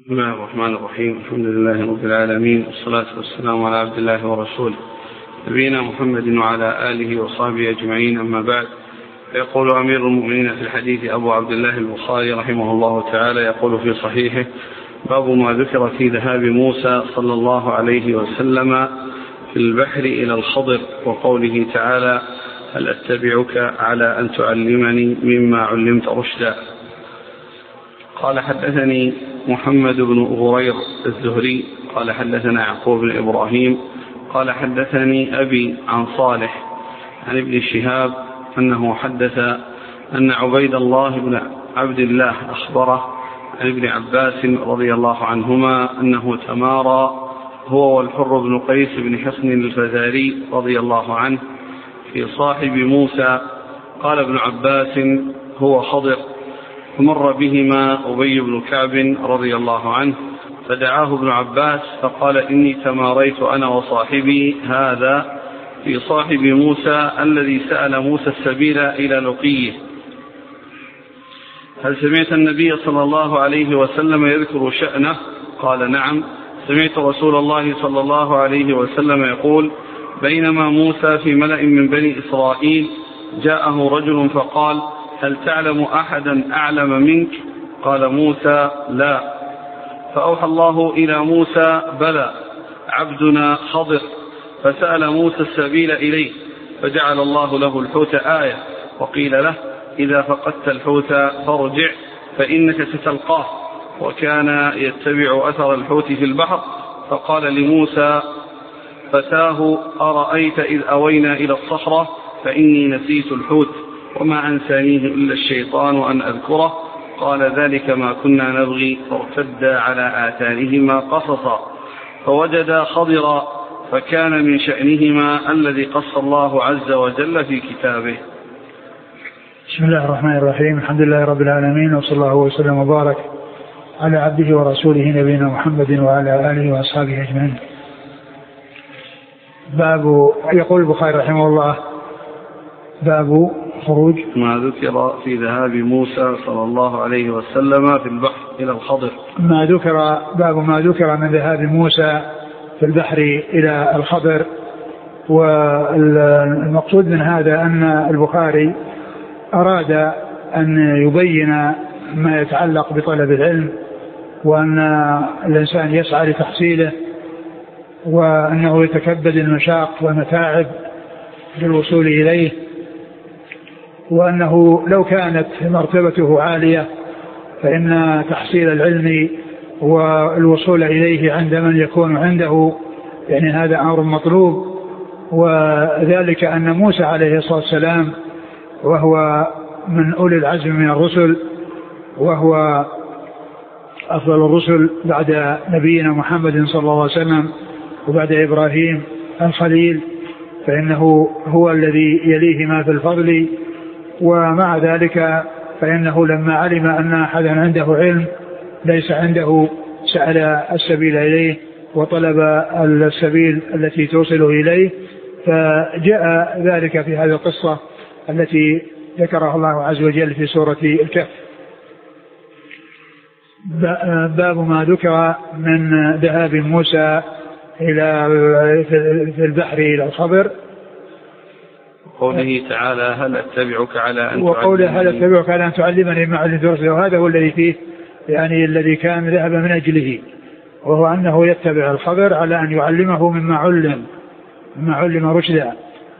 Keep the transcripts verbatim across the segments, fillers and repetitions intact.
بسم الله الرحمن الرحيم. الحمد لله رب العالمين، والصلاة والسلام على عبد الله ورسوله نبينا محمد وعلى آله وصحبه أجمعين، أما بعد. يقول أمير المؤمنين في الحديث أبو عبد الله البخاري رحمه الله تعالى، يقول في صحيحه: باب ما ذكر في ذهاب موسى صلى الله عليه وسلم في البحر إلى الخضر، وقوله تعالى: هل أتبعك على أن تعلمني مما علمت رشدا. قال: حدثني محمد بن غرير الزهري قال حدثنا يعقوب بن إبراهيم قال حدثني أبي عن صالح عن ابن شهاب أنه حدث أن عبيد الله بن عبد الله أخبره عن ابن عباس رضي الله عنهما أنه تمارى هو والحر بن قيس بن حصن الفزاري رضي الله عنه في صاحب موسى. قال ابن عباس: هو خضر. فمر بهما أبي بن كعب رضي الله عنه فدعاه ابن عباس فقال: إني تماريت أنا وصاحبي هذا في صاحب موسى الذي سأل موسى السبيل إلى لقيه. هل سمعت النبي صلى الله عليه وسلم يذكر شأنه؟ قال: نعم، سمعت رسول الله صلى الله عليه وسلم يقول: بينما موسى في ملأ من بني إسرائيل جاءه رجل فقال: هل تعلم أحدا أعلم منك؟ قال موسى: لا. فأوحى الله إلى موسى: بلى، عبدنا خضر. فسأل موسى السبيل إليه فجعل الله له الحوت آية، وقيل له: إذا فقدت الحوت فارجع فإنك ستلقاه. وكان يتبع أثر الحوت في البحر، فقال لموسى فتاه: أرأيت إذ أوينا إلى الصخرة فإني نسيت الحوت وما أنسانيه إلا الشيطان أن أذكره. قال: ذلك ما كنا نبغي. فارتدا على آثارهما قصصا فوجدا خضرا، فكان من شأنهما الذي قص الله عز وجل في كتابه. بسم الله الرحمن الرحيم. الحمد لله رب العالمين، وصلى الله وسلم وبارك على عبده ورسوله نبينا محمد وعلى آله وأصحابه أجمعين. باب يقول البخاري رحمه الله: باب خروج ما ذكر في ذهاب موسى صلى الله عليه وسلم في البحر إلى الخضر. ما ذكر باب ما ذكر من ذهاب موسى في البحر إلى الخضر. والمقصود من هذا أن البخاري أراد أن يبين ما يتعلق بطلب العلم، وأن الإنسان يسعى لتحصيله، وأنه يتكبد المشاق والمتاعب للوصول إليه، وأنه لو كانت مرتبته عالية فإن تحصيل العلم والوصول إليه عند من يكون عنده يعني هذا أمر مطلوب. وذلك أن موسى عليه الصلاة والسلام وهو من أولي العزم من الرسل، وهو أفضل الرسل بعد نبينا محمد صلى الله عليه وسلم وبعد إبراهيم الخليل، فإنه هو الذي يليه ما في الفضل. ومع ذلك فإنه لما علم أن أحدا عنده علم ليس عنده سأل السبيل إليه وطلب السبيل التي توصله إليه، فجاء ذلك في هذه القصة التي ذكرها الله عز وجل في سورة الكهف. باب ما ذكر من ذهاب موسى إلى في البحر إلى الخضر، قوله تعالى: هل أتبعك على أن وقوله هل أتبعك على أن تعلمني مما علمت رشدا. وهذا هو الذي فيه يعني الذي كان ذهب من أجله، وهو أنه يتبع الخضر على أن يعلمه مما علم مما علم رشدا.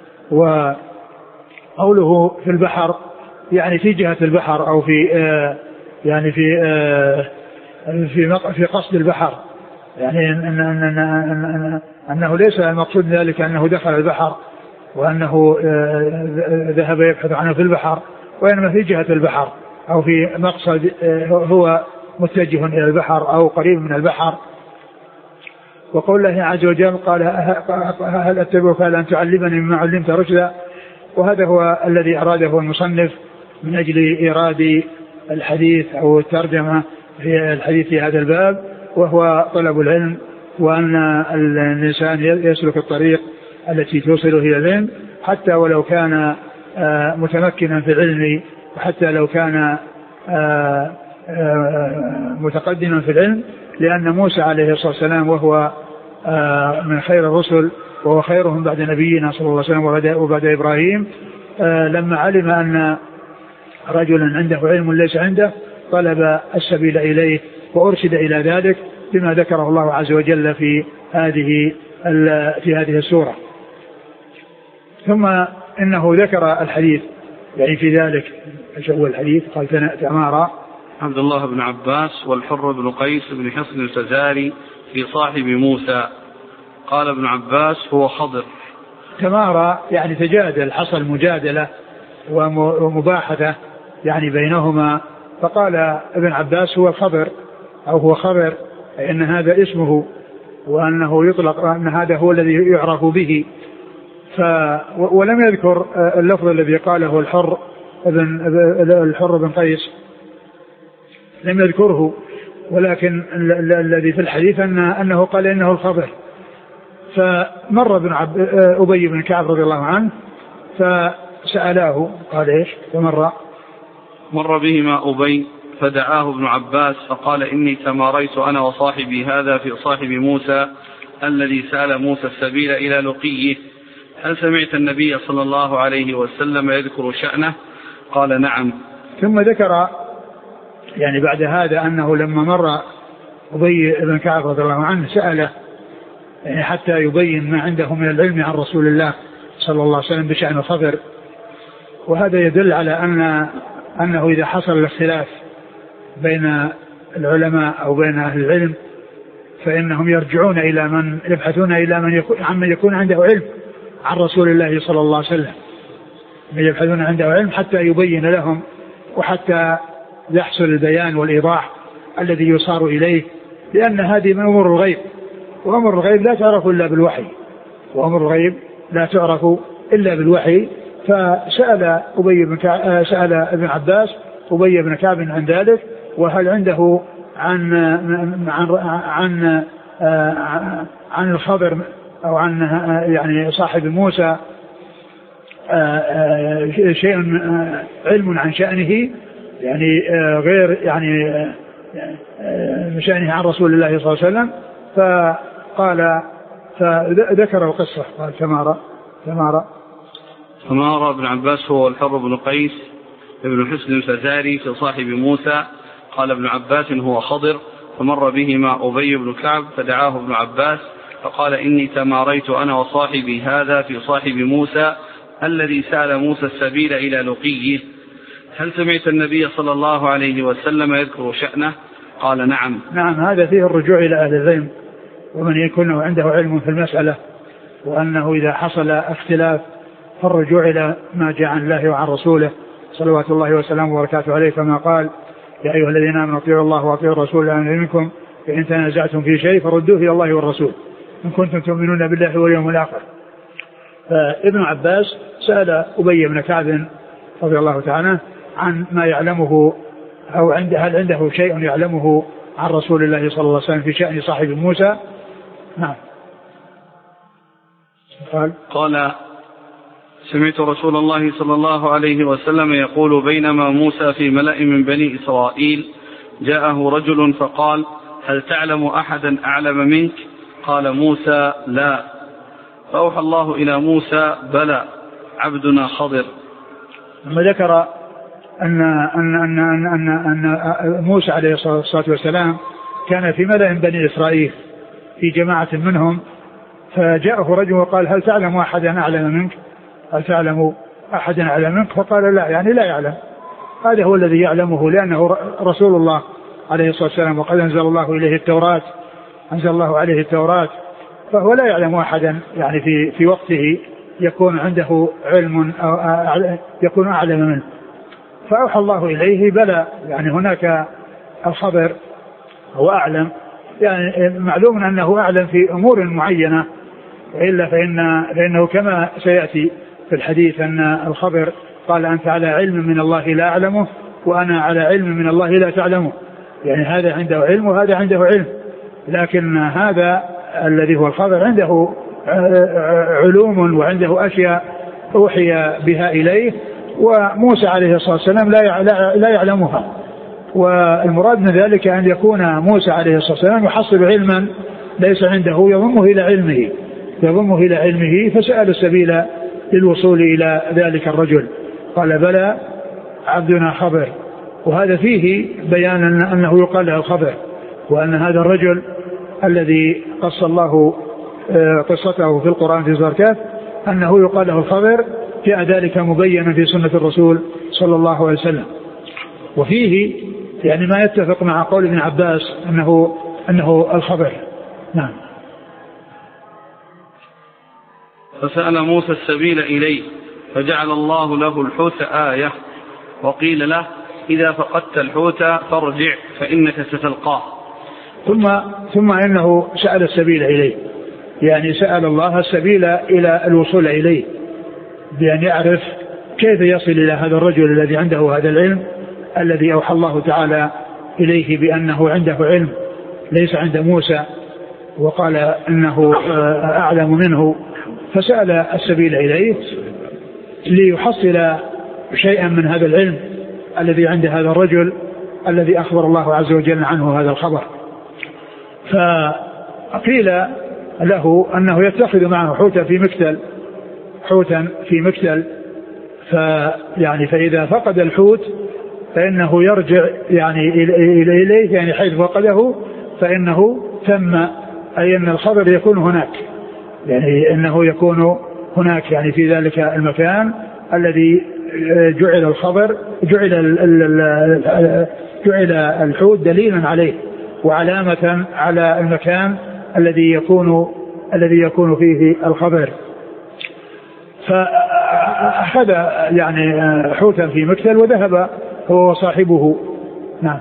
وقوله في البحر يعني في جهة البحر، أو في آه يعني في آه في في قصد البحر، يعني أن أن أن أن أنه ليس المقصود ذلك أنه دخل البحر وأنه ذهب يبحث عنه في البحر، وإنما في جهة البحر أو في مقصد هو متجه إلى البحر أو قريب من البحر. وقول الله عز وجل: قال: هل أتبعك على أن تعلمني مما علمت رشدا. وهذا هو الذي أراده المصنف من أجل إيراد الحديث أو الترجمة في الحديث في هذا الباب، وهو طلب العلم، وأن الإنسان يسلك الطريق التي توصله إلى العلم، حتى ولو كان متمكنا في العلم، وحتى لو كان متقدما في العلم، لأن موسى عليه الصلاة والسلام وهو من خير الرسل وهو خيرهم بعد نبينا صلى الله عليه وسلم وبعد إبراهيم، لما علم أن رجلا عنده علم ليس عنده طلب السبيل إليه وأرشد إلى ذلك بما ذكره الله عز وجل في هذه في هذه السورة. ثم إنه ذكر الحديث يعني في ذلك هو الحديث قال تمارى عبد الله بن عباس والحر بن قيس بن حصن الفزاري في صاحب موسى. قال ابن عباس هو خضر. تمارى يعني تجادل، حصل مجادلة ومباحثة يعني بينهما، فقال ابن عباس هو خضر أو هو خضر إن هذا اسمه وأنه يطلق أن هذا هو الذي يعرف به. ف ولم يذكر اللفظ الذي قاله الحر ابن الحر بن قيس لم يذكره، ولكن الذي في الحديث أن أنه قال إنه الخضر. فمر ابن عب... أبي بن كعب رضي الله عنه فسألاه قال إيش فمر مر بهما أبي فدعاه ابن عباس فقال إني تماريت أنا وصاحبي هذا في صاحب موسى الذي سأل موسى السبيل إلى لقيه، هل سمعت النبي صلى الله عليه وسلم يذكر شأنه؟ قال نعم. ثم ذكر يعني بعد هذا أنه لما مر أبي بن كعب رضي الله عنه سأله يعني حتى يبين ما عنده من العلم عن رسول الله صلى الله عليه وسلم بشأن الخضر. وهذا يدل على أن أنه إذا حصل الاختلاف بين العلماء أو بين أهل العلم فإنهم يرجعون إلى من يبحثون إلى من يكون عمن يكون عنده علم عن رسول الله صلى الله عليه وسلم، من يبحثون عنده علم حتى يبين لهم وحتى يحصل البيان والإيضاح الذي يصار إليه، لأن هذه من أمور الغيب، وأمر الغيب لا تعرف إلا بالوحي، وأمر الغيب لا تعرف إلا بالوحي. فسأل أبي بن كعب سأل ابن عباس أبي بن كعب عن ذلك، وهل عنده عن عن عن عن الخضر أو عن يعني صاحب موسى شيء علم عن شأنه يعني غير يعني من شأنه عن رسول الله صلى الله عليه وسلم. فقال فذكر القصة قال تمارى تمارى تمارى ابن عباس هو الحر بن قيس ابن حصن الفزاري في صاحب موسى. قال ابن عباس هو خضر. فمر بهما أبي بن كعب فدعاه ابن عباس فقال إني تماريت أنا وصاحبي هذا في صاحب موسى الذي سأل موسى السبيل إلى لقيه، هل سمعت النبي صلى الله عليه وسلم يذكر شأنه؟ قال نعم. نعم، هذا فيه الرجوع إلى أهل العلم ومن يكون عنده علم في المسألة، وأنه إذا حصل اختلاف فالرجوع إلى ما جاء عن الله وعن رسوله صلوات الله وسلامه وبركاته عليه، كما قال يا أيها الذين آمنوا اطيعوا الله واطيعوا الرسول لأن منكم فإن تنازعتم في شيء فردوه إلى الله والرسول إن كنتم تؤمنون بالله واليوم الآخر. فابن عباس سأل أبي بن كعب رضي الله تعالى عن ما يعلمه أو عنده هل عنده شيء يعلمه عن رسول الله صلى الله عليه وسلم في شأن صاحب موسى. نعم. قال قال سمعت رسول الله صلى الله عليه وسلم يقول بينما موسى في ملأ من بني إسرائيل جاءه رجل فقال هل تعلم أحدا أعلم منك؟ قال موسى لا. فأوحى الله إلى موسى بلى عبدنا خضر. لما ذكر أن, أن, أن, أن, أن, أن موسى عليه الصلاة والسلام كان في ملأ من بني إسرائيل في جماعة منهم، فجاءه رجل وقال هل تعلم أحدا أعلم منك؟ هل تعلم أحدا أعلم منك؟ فقال لا، يعني لا يعلم. هذا هو الذي يعلمه لأنه رسول الله عليه الصلاة والسلام، وقد أنزل الله إليه التوراة أنزل الله عليه التوراة فهو لا يعلم أحدا يعني في في وقته يكون عنده علم أو يكون أعلم منه. فأوحى الله إليه بلى، يعني هناك الخبر هو أعلم، يعني معلوم أنه أعلم في أمور معينة، وإلا فإن فإنه كما سيأتي في الحديث أن الخبر قال أنت على علم من الله لا أعلمه وأنا على علم من الله لا تعلمه، يعني هذا عنده علم وهذا عنده علم، لكن هذا الذي هو الخبر عنده علوم وعنده أشياء أوحي بها إليه وموسى عليه الصلاة والسلام لا لا يعلمها. والمراد من ذلك أن يكون موسى عليه الصلاة والسلام يحصل علما ليس عنده يضمه إلى علمه يضمه إلى علمه فسأل السبيل للوصول إلى ذلك الرجل. قال بلى عبدنا خضر، وهذا فيه بيان أنه يقال له الخضر، وأن هذا الرجل الذي قص الله قصته في القرآن في سورة الكهف أنه يقال له الخضر، جاء ذلك مبينا في سنة الرسول صلى الله عليه وسلم. وفيه يعني ما يتفق مع قول ابن عباس أنه, أنه الخضر. نعم. فسأل موسى السبيل إليه فجعل الله له الحوت آية، وقيل له إذا فقدت الحوت فارجع فإنك ستلقاه. ثم ثم إنه سأل السبيل إليه، يعني سأل الله السبيل إلى الوصول إليه بأن يعرف كيف يصل إلى هذا الرجل الذي عنده هذا العلم الذي أوحى الله تعالى إليه بأنه عنده علم ليس عند موسى، وقال أنه أعلم منه، فسأل السبيل إليه ليحصل شيئا من هذا العلم الذي عند هذا الرجل الذي أخبر الله عز وجل عنه هذا الخبر. فقيل له أنه يتخذ معه حوتا في مكتل حوتا في مكتل فيعني فإذا فقد الحوت فإنه يرجع يعني إليه، يعني حيث فقده فإنه ثم، أي أن الخبر يكون هناك، يعني أنه يكون هناك يعني في ذلك المكان الذي جعل الخبر جعل جعل الحوت دليلا عليه وعلامة على المكان الذي يكون الذي يكون فيه الخبر. فأخذ يعني حوتا في مكتل وذهب هو وصاحبه. نعم.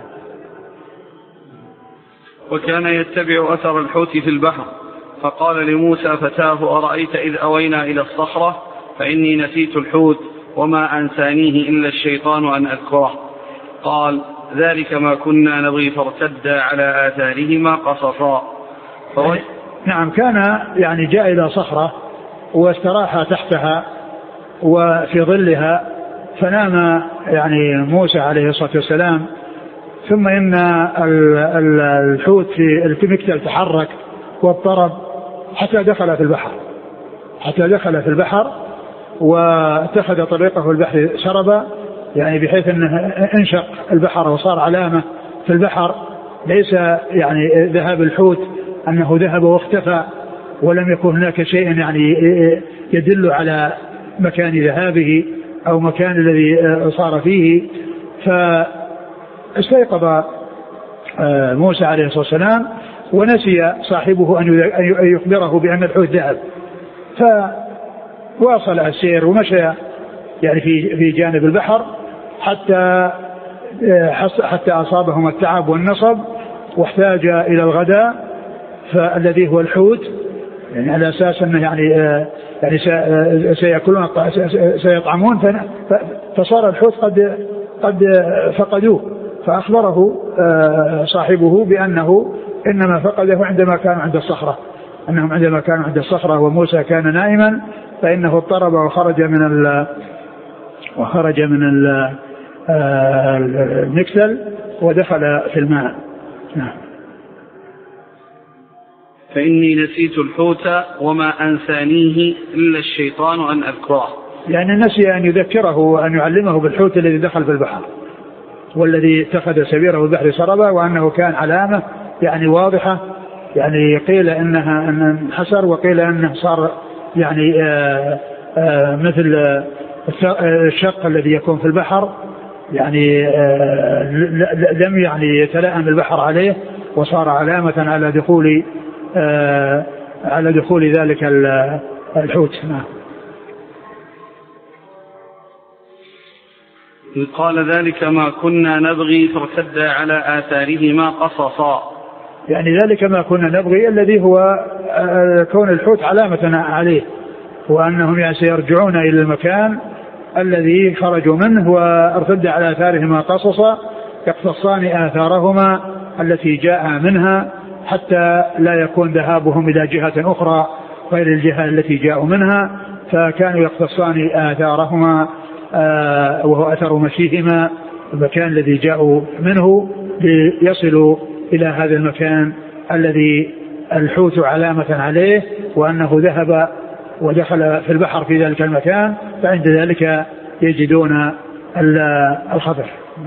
وكان يتبع أثر الحوت في البحر، فقال لموسى فتاه أرأيت إذ أوينا إلى الصخرة فإني نسيت الحوت وما أنسانيه إلا الشيطان أن أذكره. قال ذلك ما كنا نبغي فارتدا على آثارهما قصصا. يعني نعم، كان يعني جاء إلى صخرة واستراح تحتها وفي ظلها، فنام يعني موسى عليه الصلاة والسلام، ثم إن الحوت في المكتل تحرك واضطرب حتى دخل في البحر حتى دخل في البحر واتخذ طريقه في البحر سربا، يعني بحيث أنه انشق البحر وصار علامة في البحر، ليس يعني ذهاب الحوت أنه ذهب واختفى ولم يكن هناك شيء يعني يدل على مكان ذهابه أو مكان الذي صار فيه. فاستيقظ موسى عليه الصلاة والسلام ونسي صاحبه أن يخبره بأن الحوت ذهب، فواصل السير ومشى يعني في في جانب البحر حتى حتى أصابهم التعب والنصب، واحتاج إلى الغداء فالذي هو الحوت، يعني على أساس أنه يعني يعني سيأكلون سيطعمون، فصار الحوت قد قد فقدوه، فأخبره صاحبه بأنه إنما فقده عندما كانوا عند الصخرة أنهم عندما كانوا عند الصخرة وموسى كان نائما، فإنه اضطرب وخرج من ال وخرج من المكتل ودخل في الماء. نعم. فإني نسيت الحوت وما أنسانيه إلا الشيطان أن أذكره، يعني نسي أن يذكره وأن يعلمه بالحوت الذي دخل في البحر والذي اتخذ سبيله البحر سربا، وأنه كان علامة يعني واضحة، يعني قيل إنها أن انحسر وقيل أنه صار يعني آآ آآ مثل الشق الذي يكون في البحر، يعني لم يعني يتلائم البحر عليه وصار علامة على دخول على دخول ذلك الحوت. قال ذلك ما كنا نبغي فارتدا على آثارهما قصصا، يعني ذلك ما كنا نبغي الذي هو كون الحوت علامة عليه، وأنهم يعني سيرجعون إلى المكان الذي خرجوا منه وارتد على آثارهما قصصا يقتصان آثارهما التي جاء منها حتى لا يكون ذهابهم إلى جهة أخرى غير الجهة التي جاءوا منها، فكانوا يقتصان آثارهما وهو أثر مشيهما المكان الذي جاءوا منه ليصلوا إلى هذا المكان الذي الحوت علامة عليه وأنه ذهب ودخل في البحر في ذلك المكان، فعند ذلك يجدون الخضر.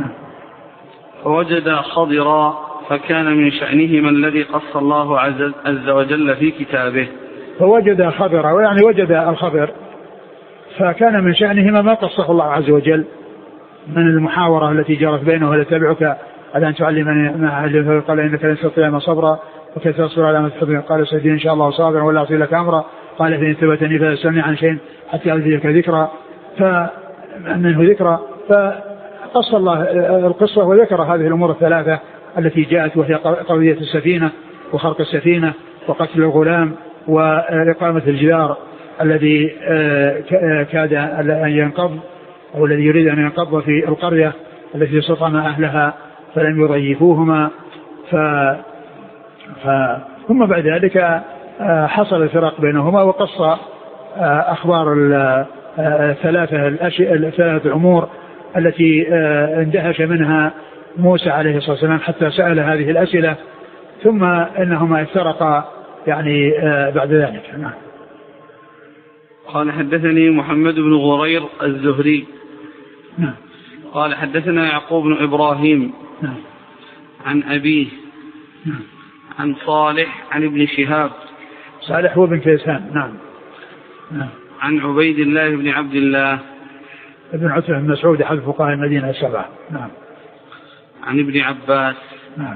فوجد خضرا فكان من شأنهما الذي قص الله عز وجل في كتابه. فوجد خضرا يعني وجد الخضر فكان من شأنهما ما قصه الله عز وجل من المحاورة التي جرت بينه ولا تبعك على أن تعلمني ما علمه، قال إنك لن تستطيع ما صبرا وكيف تصبر على ما تحب، قال سيدي إن شاء الله صابرا ولا أعصي لك أمرا، قال فإن ثبتني فلا تسألني عن شيء حتى ألزمك ذكرى فمنه ذكرى. فقص الله القصة وذكر هذه الأمور الثلاثة التي جاءت، وهي قضية السفينة وخرق السفينة وقتل الغلام وإقامة الجدار الذي كاد أن ينقض أو الذي يريد أن ينقض في القرية التي استطعم أهلها فلم يضيفوهما. ف... ف... ثم بعد ذلك حصل الفراق بينهما وقص أخبار الثلاثة الثلاثة أمور التي اندهش منها موسى عليه الصلاة والسلام حتى سأل هذه الأسئلة، ثم إنهما افترقا يعني بعد ذلك. نعم. قال حدثني محمد بن غرير الزهري. نعم. قال حدثنا يعقوب بن إبراهيم. نعم. عن أبيه. نعم. عن صالح عن ابن شهاب. صالح هو بن كيسان. نعم. نعم. عن عبيد الله بن عبد الله ابن عتبة بن مسعود أحد فقهاء المدينة السبعة. نعم. عن ابن عباس. نعم.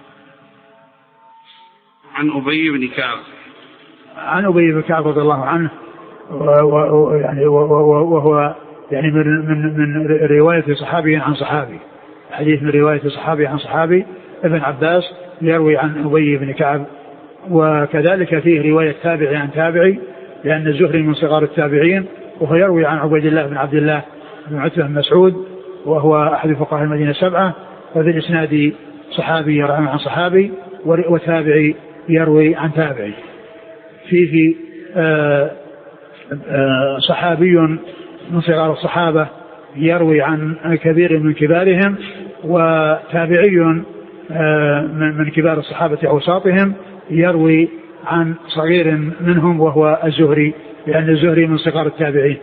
عن أبي بن كعب. عن أبي بن كعب رضي الله عنه، ويعني وهو يعني من من من رواية صحابي عن صحابي، حديث من رواية صحابي عن صحابي. ابن عباس يروي عن أبي بن كعب، وكذلك فيه رواية تابعي عن تابعي، لأن الزهري من صغار التابعين، وهو يروي عن عبيد الله بن عبد الله بن عتبة بن مسعود وهو أحد فقهاء المدينة السبعة. وفي الإسناد صحابي يروي عن صحابي وتابعي يروي عن تابعي. فيه آآ آآ صحابي من صغار الصحابة يروي عن كبير من كبارهم، وتابعي من كبار الصحابة أوساطهم يروي عن صغير منهم وهو الزهري، لأن الزهري من صغار التابعين.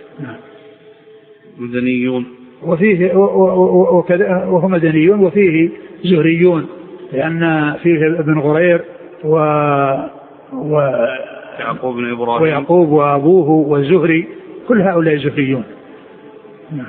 مدنيون، وفيه وهو مدنيون وفيه زهريون، لأن فيه ابن غرير و و يعقوب بن إبراهيم ويعقوب وأبوه والزهري، كل هؤلاء زهريون. نعم.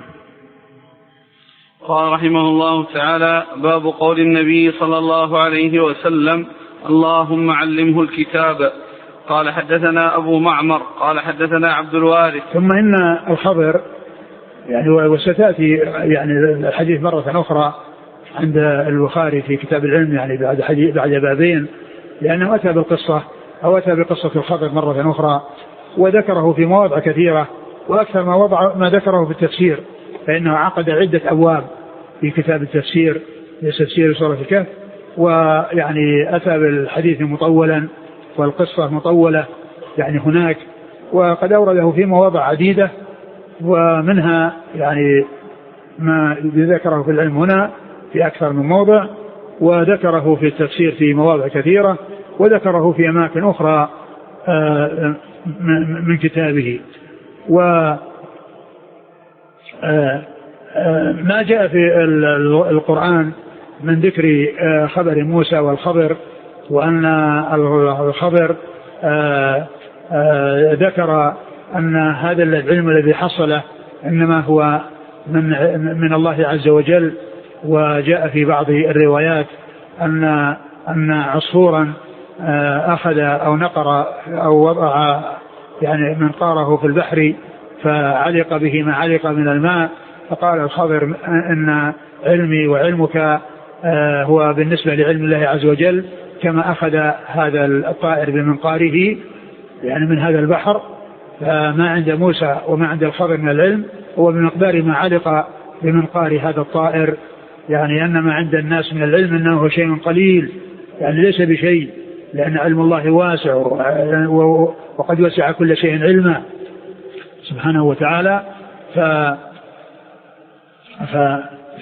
قال رحمه الله تعالى: باب قول النبي صلى الله عليه وسلم: اللهم علمه الكتاب. قال حدثنا أبو معمر قال حدثنا عبد الوارث. ثم إن الخبر يعني وستأتي يعني الحديث مرة أخرى عند البخاري في كتاب العلم يعني بعد حديث بعد بابين، لأنه أتى بالقصة أو أتى بقصة الخبر مرة أخرى وذكره في مواضع كثيرة، وأكثر ما وضع ما ذكره في التفسير، فإنه عقد عدة أبواب في كتاب التفسير تفسير سورة الكهف، ويعني أتى بالحديث مطولا والقصة مطولة يعني هناك، وقد أورده في مواضع عديدة، ومنها يعني ما ذكره في العلم هنا في أكثر من موضع، وذكره في التفسير في مواضع كثيرة، وذكره في أماكن أخرى من كتابه. وما جاء في القرآن من ذكر خبر موسى والخضر، وأن الخضر ذكر أن هذا العلم الذي حصله إنما هو من من الله عز وجل. وجاء في بعض الروايات أن أن عصفورا أخذ أو نقر أو وضع يعني منقاره في البحر فعلق به ما علق من الماء، فقال الخضر إن علمي وعلمك هو بالنسبة لعلم الله عز وجل كما أخذ هذا الطائر بمنقاره يعني من هذا البحر، فما عند موسى وما عند الخضر من العلم هو بمقدار ما علق بمنقار هذا الطائر، يعني أن ما عند الناس من العلم أنه هو شيء قليل يعني ليس بشيء، لأن علم الله واسع وقد وسع كل شيء علما سبحانه وتعالى. ف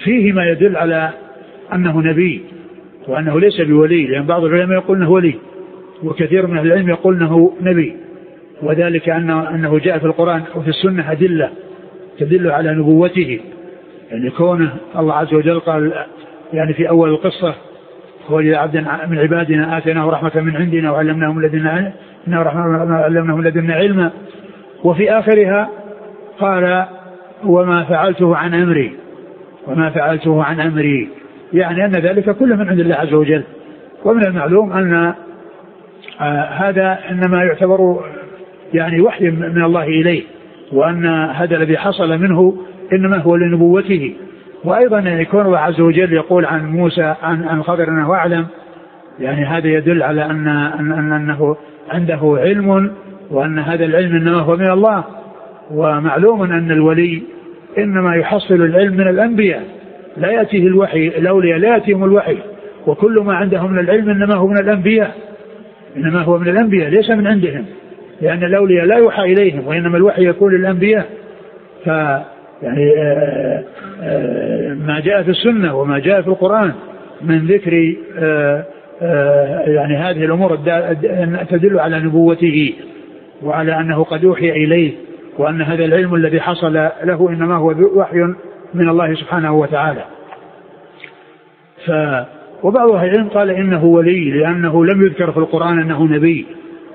فيه ما يدل على أنه نبي وأنه ليس بولي، لأن بعض العلماء يقول أنه ولي وكثير من العلم يقول أنه نبي، وذلك أنه جاء في القرآن وفي السنة أدلة تدل على نبوته، يعني كونه الله عز وجل قال يعني في أول القصة هو عبد من عبادنا آتيناه رحمة من عندنا وعلمناه من لدنا علمناه من لدنا علما، وفي آخرها قال وما فعلته عن أمري وما فعلته عن أمري، يعني أن ذلك كله من عند الله عز وجل. ومن المعلوم أن آه هذا إنما يعتبر يعني وحي من الله إليه، وأن هذا الذي حصل منه إنما هو لنبوته. وأيضا يكون الله عز وجل يقول عن موسى عن عن خضر أنه أعلم، يعني هذا يدل على أن أن أنه عنده علم، وأن هذا العلم إنما هو من الله. ومعلوم أن الولي إنما يحصل العلم من الأنبياء، لا يأتيه الوحي، الأولياء لا يأتيهم الوحي، وكل ما عندهم من العلم إنما هو من الأنبياء إنما هو من الأنبياء ليس من عندهم، لأن الأولياء لا يوحى إليهم وإنما الوحي يكون للأنبياء. ف يعني آآ آآ ما جاء في السنة وما جاء في القرآن من ذكر آآ آآ يعني هذه الأمور تدل على نبوته وعلى أنه قد أوحي إليه، وأن هذا العلم الذي حصل له إنما هو وحي من الله سبحانه وتعالى. ف وبعض أهل العلم قال إنه ولي لأنه لم يذكر في القرآن أنه نبي،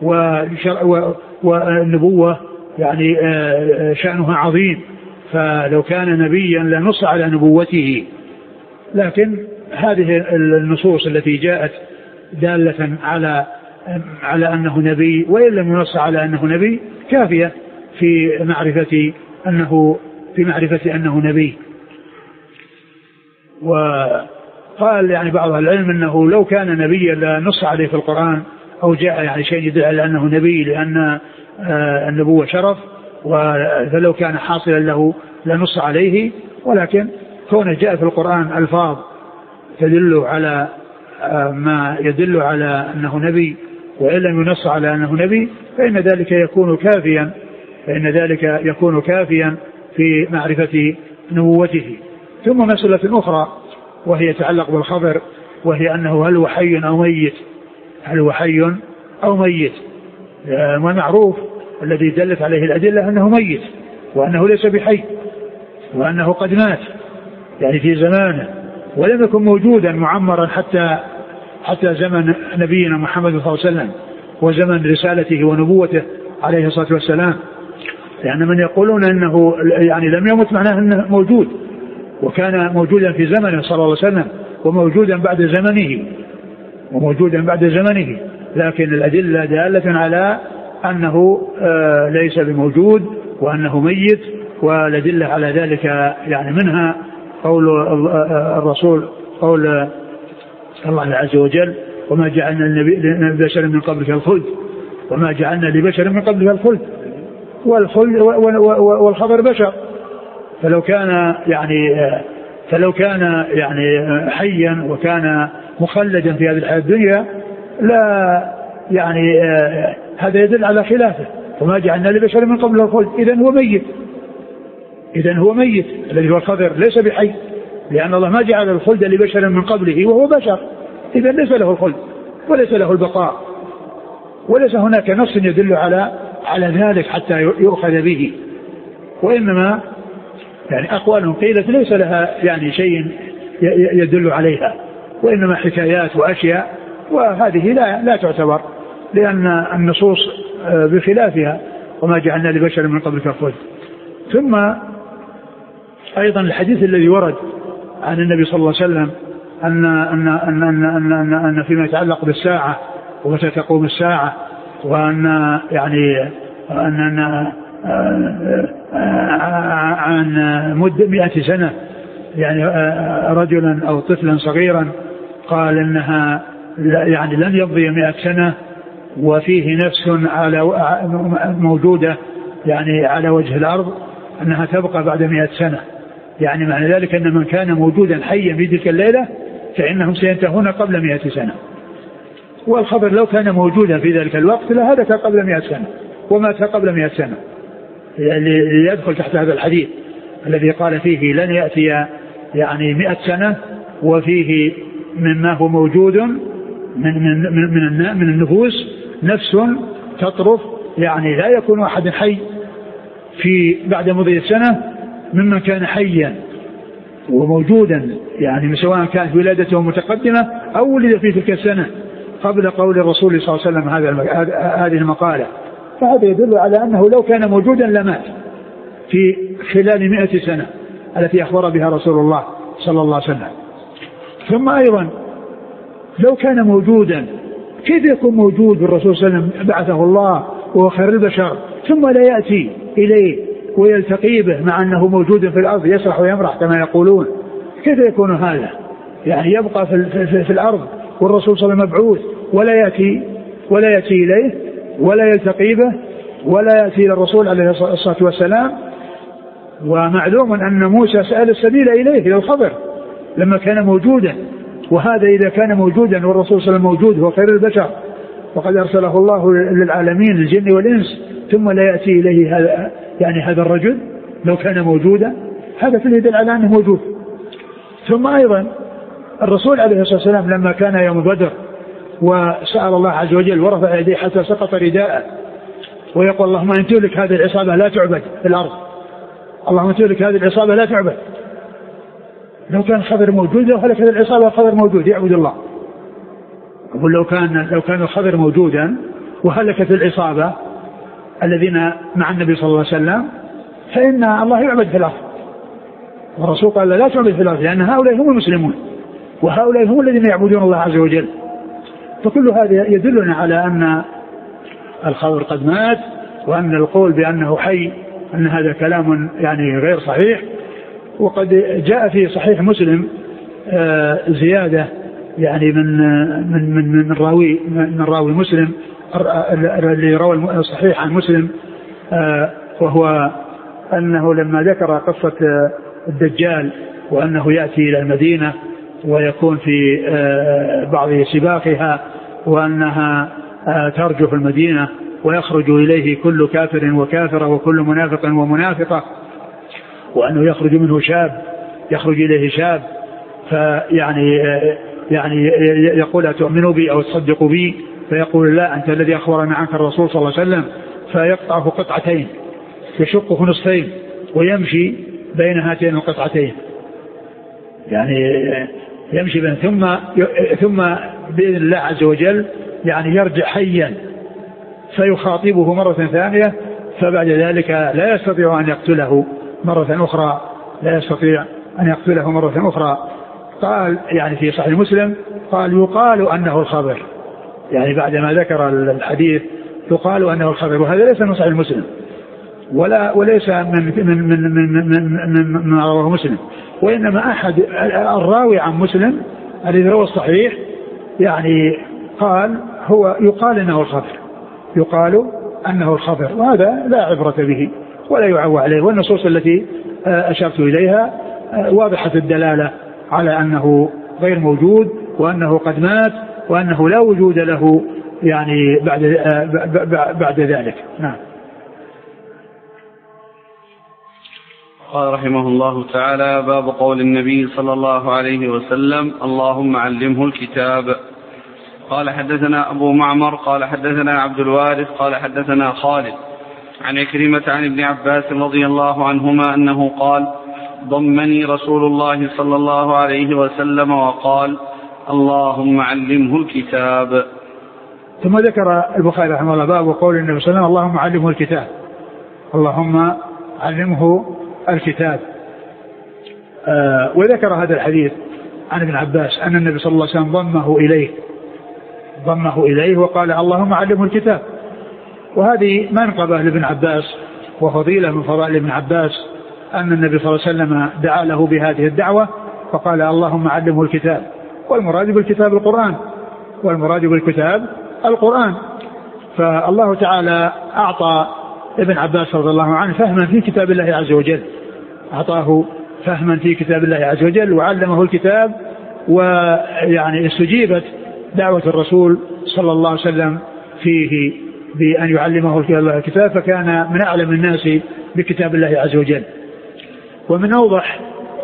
والنبوة يعني شأنها عظيم، فلو كان نبيا لنص على نبوته. لكن هذه النصوص التي جاءت دالة على على أنه نبي وإن لم ينص على أنه نبي كافية في معرفة أنه في معرفة أنه نبي. وقال يعني بعض العلم أنه لو كان نبيا لنص عليه في القرآن أو جاء يعني شيء يدل على أنه نبي، لأن النبوة شرف، فلو كان حاصلا له لنص عليه. ولكن كون جاء في القرآن ألفاظ تدل على ما يدل على أنه نبي وإن لم ينص على أنه نبي فإن ذلك يكون كافيا فإن ذلك يكون كافيا في معرفة نبوته. ثم مسألة أخرى وهي يتعلق بالخبر، وهي أنه هل هو حي أو ميت هل هو حي أو ميت والمعروف الذي دلت عليه الأدلة أنه ميت وأنه ليس بحي، وأنه قد مات يعني في زمانه ولم يكن موجودا معمرا حتى حتى زمن نبينا محمد صلى الله عليه وسلم وزمن رسالته ونبوته عليه الصلاة والسلام. يعني من يقولون أنه يعني لم يمت معناه أنه موجود، وكان موجودا في زمنه صلى الله عليه وسلم وموجودا بعد زمنه وموجودا بعد زمنه لكن الأدلة دالة على أنه ليس بموجود وأنه ميت، والأدلة على ذلك يعني منها قول الرسول قول الله عز وجل وما جعلنا لبشر من قبلك الخلد وما جعلنا لبشر من قبلك الخلد والخلد والخبر بشر. فلو كان يعني فلو كان يعني حيا وكان مخلدا في هذه الحياة الدنيا لا يعني هذا يدل على خلافه. وما جعلنا لبشر من قبلك الخلد إذن هو ميت إذن هو ميت الذي هو الخضر ليس بحي، لأن الله ما جعل الخلد لبشر من قبله وهو بشر، إذن ليس له الخلد وليس له البقاء، وليس هناك نص يدل على على ذلك حتى يؤخذ به. وإنما يعني أقوال قيلت ليس لها يعني شيء يدل عليها، وإنما حكايات وأشياء، وهذه لا لا تعتبر لأن النصوص بخلافها وما جعلنا لبشر من قبلك الخلد. ثم أيضا الحديث الذي ورد عن النبي صلى الله عليه وسلم أن أن أن أن أن, أن, أن فيما يتعلق بالساعة ومتى تقوم الساعة، وأن يعني أن عن مدة مئة سنة يعني رجلا أو طفلا صغيرا قال إنها يعني لن يمضي مئة سنة وفيه نفس على موجودة يعني على وجه الأرض أنها تبقى بعد مئة سنة، يعني معنى ذلك أن من كان موجودا حيا في تلك الليلة فإنهم سينتهون قبل مئة سنة. والخبر لو كان موجودا في ذلك الوقت لهلك قبل مئة سنة ومات قبل مئة سنة، يعني يدخل تحت هذا الحديث الذي قال فيه لن يأتي يعني مئة سنة وفيه مما هو موجود من من من من النفوس نفس تطرف، يعني لا يكون أحد حي في بعد مضي السنة ممن كان حيا وموجودا، يعني سواء كانت ولادته متقدمة أو ولد في تلك السنة قبل قول الرسول صلى الله عليه وسلم هذه المقالة. فهذا يدل على أنه لو كان موجودا لمات في خلال مئة سنة التي أخبر بها رسول الله صلى الله عليه وسلم. ثم أيضا لو كان موجودا كيف يكون موجود بالرسول صلى الله عليه وسلم بعثه الله وهو خير البشر ثم لا يأتي إليه ويلتقي به مع أنه موجود في الأرض يسرح ويمرح كما يقولون؟ كيف يكون هذا؟ يعني يبقى في, في, في الأرض والرسول صلى الله عليه وسلم مبعوث ولا يأتي ولا يأتي إليه ولا يلتقي به ولا يأتي إلى الرسول عليه الصلاة والسلام. ومعلوم أن موسى سأل السبيل إليه إلى الخبر لما كان موجودا، وهذا إذا كان موجودا والرسول صلى الله عليه وسلم موجود هو خير البشر وقد أرسله الله للعالمين الجن والإنس ثم لا يأتي إليه هذا يعني هذا الرجل لو كان موجودا، هذا في يدل على أنه موجود. ثم أيضا الرسول عليه الصلاة والسلام لما كان يوم بدر وسأل الله عز وجل ورفع يديه حتى سقط رداءه ويقول اللهم أن تهلك هذه العصابة لا تعبد في الأرض، اللهم أن تهلك هذه العصابة لا تعبد. لو كان خضر موجود لو هلك هذه العصابة خضر موجود يعبد الله. أقول لو كان لو كان الخضر موجودا وهلكت العصابة الذين مع النبي صلى الله عليه وسلم فإن الله يعبد في الأرض، والرسول قال لا تعبد في الأرض لأن هؤلاء هم المسلمون وهؤلاء هم الذين يعبدون الله عز وجل. فكل هذا يدلنا على أن الخضر قد مات، وأن القول بأنه حي أن هذا كلام يعني غير صحيح. وقد جاء في صحيح مسلم زيادة يعني من من من من راوي من راوي مسلم اللي روى الصحيح عن مسلم، وهو أنه لما ذكر قصة الدجال وأنه يأتي إلى المدينة ويكون في بعض سباقها وأنها ترجف المدينة ويخرج إليه كل كافر وكافرة وكل منافق ومنافقة، وأنه يخرج منه شاب يخرج إليه شاب فيعني يعني يقول أتؤمنوا بي أو تصدقوا بي، فيقول لا أنت الذي أخبرنا عنك الرسول صلى الله عليه وسلم، فيقطعه قطعتين يشقه نصفين ويمشي بين هاتين القطعتين، يعني يمشي بين ثم ثم بإذن الله عز وجل يعني يرجع حيا فيخاطبه مرة ثانية، فبعد ذلك لا يستطيع أن يقتله مرة أخرى لا يستطيع أن يقتله مرة أخرى. قال يعني في صحيح مسلم قال يقال أنه الخبر، يعني بعدما ذكر الحديث يقال أنه الخبر، وهذا ليس من صحيح مسلم ولا وليس من من من من من, من, من رواه مسلم، وإنما أحد الراوي عن مسلم الذي روى الصحيح يعني قال هو يقال أنه الخبر يقال أنه الخبر، وهذا لا عبرة به ولا يعوى عليه. والنصوص التي أشرت إليها واضحة الدلالة على أنه غير موجود وأنه قد مات وأنه لا وجود له يعني بعد بعد ذلك. نعم. قال رحمه الله تعالى: باب قول النبي صلى الله عليه وسلم: اللهم علمه الكتاب. قال حدثنا أبو معمر قال حدثنا عبد الوارث قال حدثنا خالد عن عكرمة عن ابن عباس رضي الله عنهما أنه قال: ضمني رسول الله صلى الله عليه وسلم وقال: اللهم علمه الكتاب. ثم ذكر البخاري رحمه الله باب قول النبي صلى الله عليه وسلم: اللهم علمه الكتاب، اللهم علمه الكتاب. آه وذكر هذا الحديث عن ابن عباس أن النبي صلى الله عليه وسلم ضمه إليه ضمه إليه وقال: اللهم علمه الكتاب. وهذه منقبة لابن عباس وفضيلة من فضائل ابن عباس أن النبي صلى الله عليه وسلم دعا له بهذه الدعوة فقال: اللهم علمه الكتاب. والمراد بالكتاب القرآن والمراد بالكتاب القرآن. فالله تعالى أعطى ابن عباس رضي الله عنه فهما في كتاب الله عز وجل، أعطاه فهما في كتاب الله عز وجل وعلمه الكتاب، ويعني استجيبت دعوة الرسول صلى الله عليه وسلم فيه بأن يعلمه الكتاب، فكان من أعلم الناس بكتاب الله عز وجل. ومن أوضح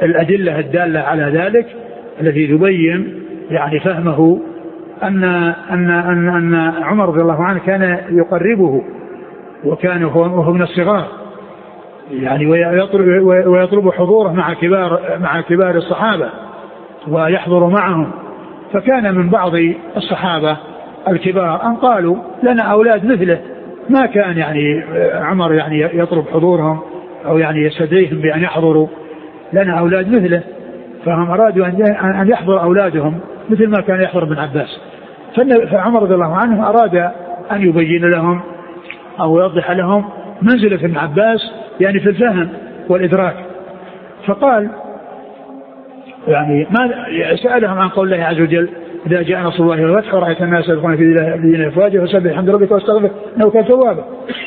الأدلة الدالة على ذلك التي تبين يعني فهمه أن أن أن أن عمر رضي الله عنه كان يقربه، وكان هو من الصغار يعني، ويطلب ويطلب حضوره مع كبار مع كبار الصحابة ويحضر معهم. فكان من بعض الصحابة الكبار أن قالوا لنا أولاد مثله، ما كان يعني عمر يعني يطلب حضورهم أو يعني يستدعيهم بأن يحضروا، لنا أولاد مثله، فهم أرادوا أن يحضر أولادهم مثل ما كان يحضر ابن عباس. فعمر رضي الله عنه أراد أن يبين لهم أو يوضح لهم منزلة ابن عباس يعني في الفهم والإدراك. فقال يعني ما سألهم عن قول الله عز وجل إذا جاء نصر الله والفتح ورأيت الناس يدخلون في دين أفواجا فسبح بحمد ربك واستغفره إنه كان توابا.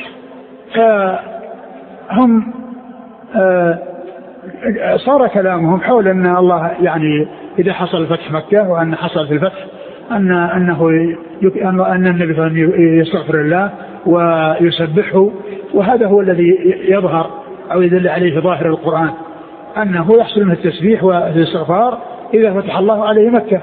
فهم آه صار كلامهم حول أن الله يعني إذا حصل فتح مكة وأن حصل في الفتح أن أنه أن النبي صلى الله عليه وسلم يستغفر الله ويسبحه، وهذا هو الذي يظهر أو يدل عليه في ظاهر القرآن أنه يحصل من التسبيح والاستغفار إذا فتح الله عليه مكة.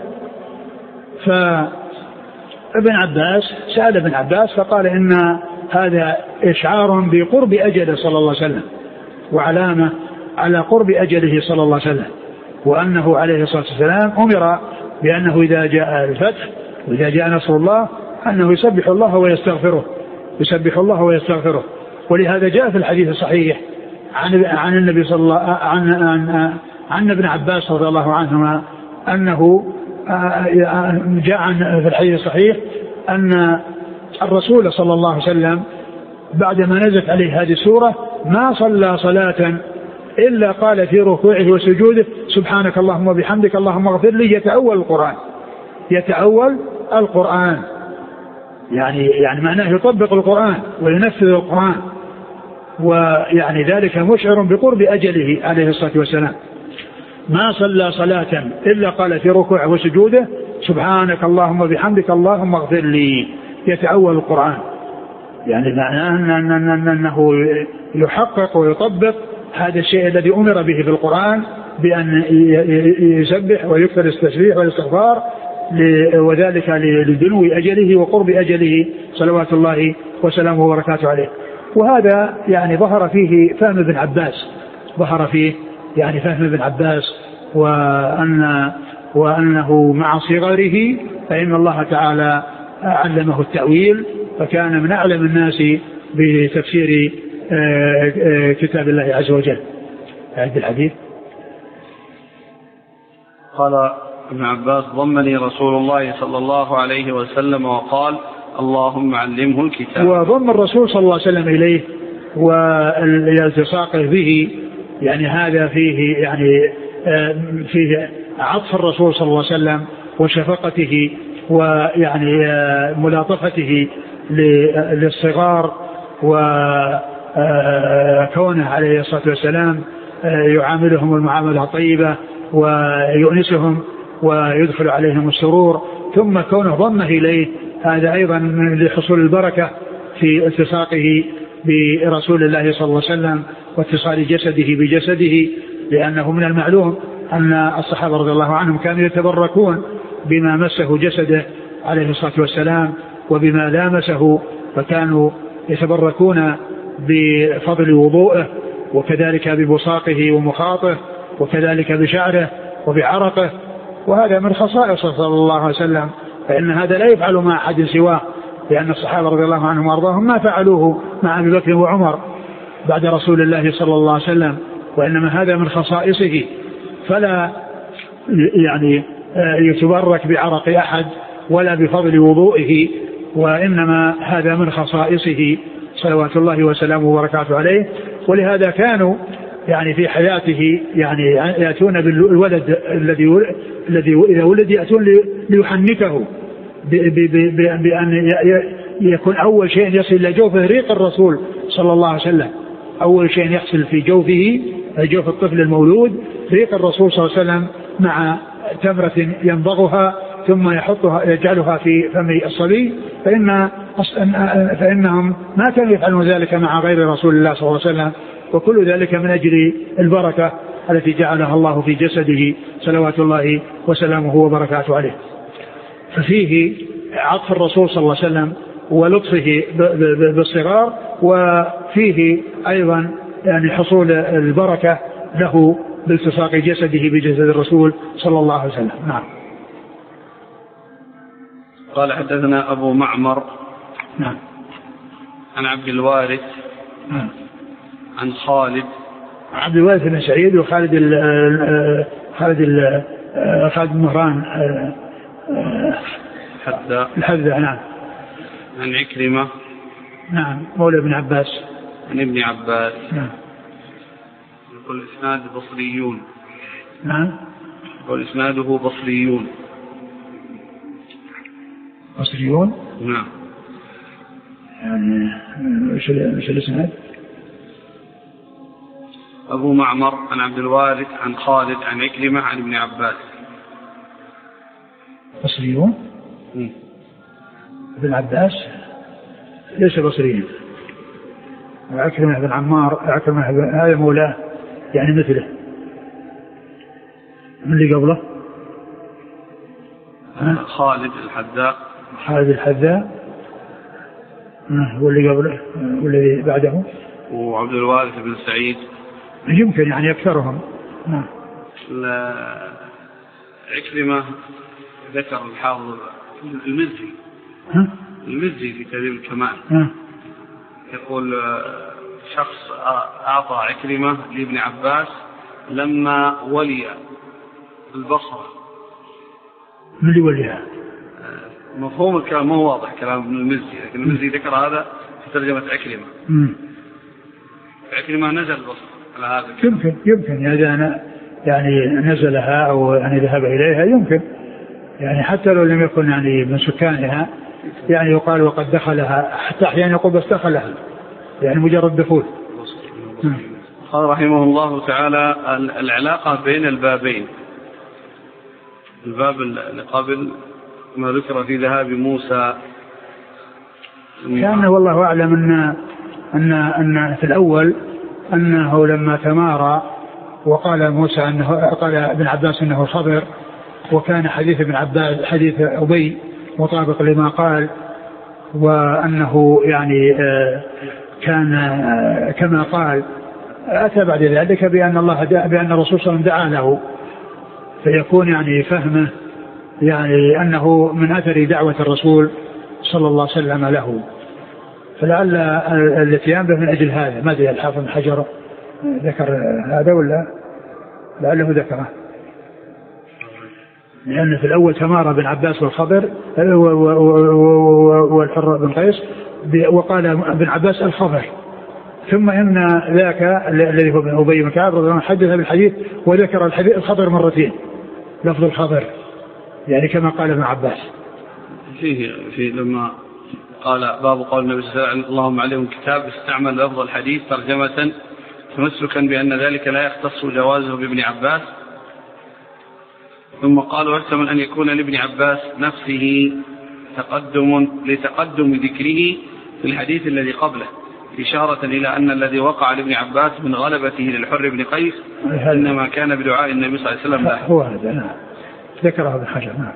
فابن عباس سأل ابن عباس فقال إن هذا إشعار بقرب أجله صلى الله عليه وسلم وعلامة على قرب أجله صلى الله عليه وسلم، وأنه عليه الصلاة والسلام أمر بأنه إذا جاء الفتح وإذا جاء نصر الله أنه يسبح الله ويستغفره يسبح الله ويستغفره. ولهذا جاء في الحديث الصحيح عن عن النبي صلى الله عن عن, عن ابن عباس رضي الله عنهما أنه جاء في الحديث الصحيح أن الرسول صلى الله عليه وسلم بعدما نزلت عليه هذه السورة ما صلى صلاة إلا قال في ركوعه وسجوده سبحانك اللهم وبحمدك اللهم اغفر لي، يتأول القرآن يتأول القرآن يعني يعني معناه يطبق القرآن وينفذ القرآن، ويعني ذلك مشعر بقرب أجله عليه الصلاة والسلام. ما صلى صلاة إلا قال في ركوعه وسجوده سبحانك اللهم وبحمدك اللهم اغفر لي، يتأول القرآن يعني معناه أنه يحقق ويطبق هذا الشيء الذي أمر به في القرآن بأن يسبح ويكثر التسبيح والاستغفار، وذلك لدنو أجله وقرب أجله صلوات الله وسلامه وبركاته عليه. وهذا يعني ظهر فيه فهم ابن عباس ظهر فيه يعني فهم ابن عباس وأن وأنه مع صغره فإن الله تعالى علمه التأويل، فكان من أعلم الناس بتفسير كتاب الله عز وجل. هذا الحديث قال ابن عباس ضمني رسول الله صلى الله عليه وسلم وقال اللهم علمه الكتاب. وضم الرسول صلى الله عليه وسلم إليه والالتصاقه به يعني هذا فيه يعني فيه عطف الرسول صلى الله عليه وسلم وشفقته ويعني ملاطفته للصغار، وكونه عليه الصلاة والسلام يعاملهم المعاملة الطيبة ويؤنسهم ويدخل عليهم السرور، ثم كونه ضمه إليه هذا أيضا لحصول البركة في التصاقه برسول الله صلى الله عليه وسلم واتصال جسده بجسده، لأنه من المعلوم أن الصحابة رضي الله عنهم كانوا يتبركون بما مسه جسده عليه الصلاة والسلام وبما لامسه، فكانوا يتبركون بفضل وضوءه وكذلك ببصاقه ومخاطه وكذلك بشعره وبعرقه، وهذا من خصائصه صلى الله عليه وسلم، فإن هذا لا يفعل مع أحد سواه، لأن الصحابة رضي الله عنهم وأرضاهم ما فعلوه مع أبي بكر وعمر بعد رسول الله صلى الله عليه وسلم، وإنما هذا من خصائصه، فلا يعني يتبرك بعرق أحد ولا بفضل وضوئه، وإنما هذا من خصائصه صلوات الله وسلامه وبركاته عليه. ولهذا كانوا يعني في حياته يعني يأتون بالولد الذي الذي إذا ولد يأتون ليحنكه بأن يكون أول شيء يصل إلى جوفه ريق الرسول صلى الله عليه وسلم، أول شيء يحصل في جوفه جوف الطفل المولود ريق الرسول صلى الله عليه وسلم مع تمرة ينضغها ثم يحطها يجعلها في فم الصبي، فإن فإنهم ما كانوا يفعلون ذلك مع غير رسول الله صلى الله عليه وسلم، وكل ذلك من أجل البركة التي جعلها الله في جسده صلوات الله وسلامه وبركاته عليه. ففيه عطف الرسول صلى الله عليه وسلم ولطفه بالصغار، وفيه أيضا يعني حصول البركة له بالتصاق جسده بجسد الرسول صلى الله عليه وسلم. نعم. قال حدثنا أبو معمر نعم عن عبد الوارث نعم عن خالد عبد الوارث بن سعيد وخالد ال خالد ال خالد بن مهران حتى الحذاء. نعم. عن عكرمة نعم مولى ابن عباس عن ابن عباس. نعم. يقول إسناد بصريون. نعم. يقول إسناده بصريون. بصريون. نعم. يعني مش مش الإسناد. أبو معمر عن عبد الوارث عن خالد عن عكرمة عن ابن عباس. بصريون. م. ابن عباس ليس بصريين. عكرمة بن عمار عكرمة هذا مولاه يعني مثله. من اللي قبله؟ خالد الحذاء. خالد الحذاء واللي قبله والذي بعده وعبد الوارث بن سعيد. يمكن يعني أكثرهم. نعم. عكرمة ذكر الحافظ المزي ها؟ المزي في تهذيب الكمال. ها؟ يقول شخص أعطى عكرمة لابن عباس لما ولي البصرة. من اللي وليها؟ مفهوم الكلام مو واضح كلام ابن المزي، لكن المزي ذكر هذا في ترجمة عكرمة. امم عكرمة نزل البصرة على هذا. يمكن يمكن إذا أنا يعني نزلها أو يعني ذهب إليها يمكن يعني حتى لو لم يكن يعني من سكانها يعني يقال وقد دخلها، حتى أحيانا يقول بس دخلها يعني مجرد دخول. قال رحمه الله تعالى العلاقة بين البابين. الباب اللي قبل ما ذكر في ذهاب موسى كان والله أعلم أن أن أن في الأول أنه لما تمارى وقال موسى أنه قال ابن عباس أنه خضر، وكان حديث ابن عباس حديث أبي مطابق لما قال، وأنه يعني كان كما قال. أتى بعد ذلك بأن الله بأن الرسول صلى الله عليه وسلم دعا له، فيكون يعني فهمه يعني أنه من أثر دعوة الرسول صلى الله عليه وسلم له، فلعل الاتيان به من أجل هذا. ما أدري الحافظ بن حجر ذكر هذا ولا لعله ذكره، لأن في الأول تمارى بن عباس والخضر والحر بن قيس، وقال ابن عباس الخضر، ثم إن ذاك الذي هو ابن أبي بن كعب رضي الله عنه حدث بالحديث وذكر الحديث الخضر مرتين، لفظ الخضر يعني كما قال ابن عباس فيه في لما قال باب قول النبي صلى الله عليه وسلم اللهم عليهم كتاب استعمل لفظ الحديث ترجمة تمسكا بأن ذلك لا يختص جوازه بابن عباس، ثم قال واحتمل أن يكون لابن عباس نفسه تقدم لتقدم ذكره في الحديث الذي قبله، إشارة إلى أن الذي وقع لابن عباس من غلبته للحر بن قيس إنما كان بدعاء النبي صلى الله عليه وسلم له. هو هذا نعم ذكره ابن حجر. نعم.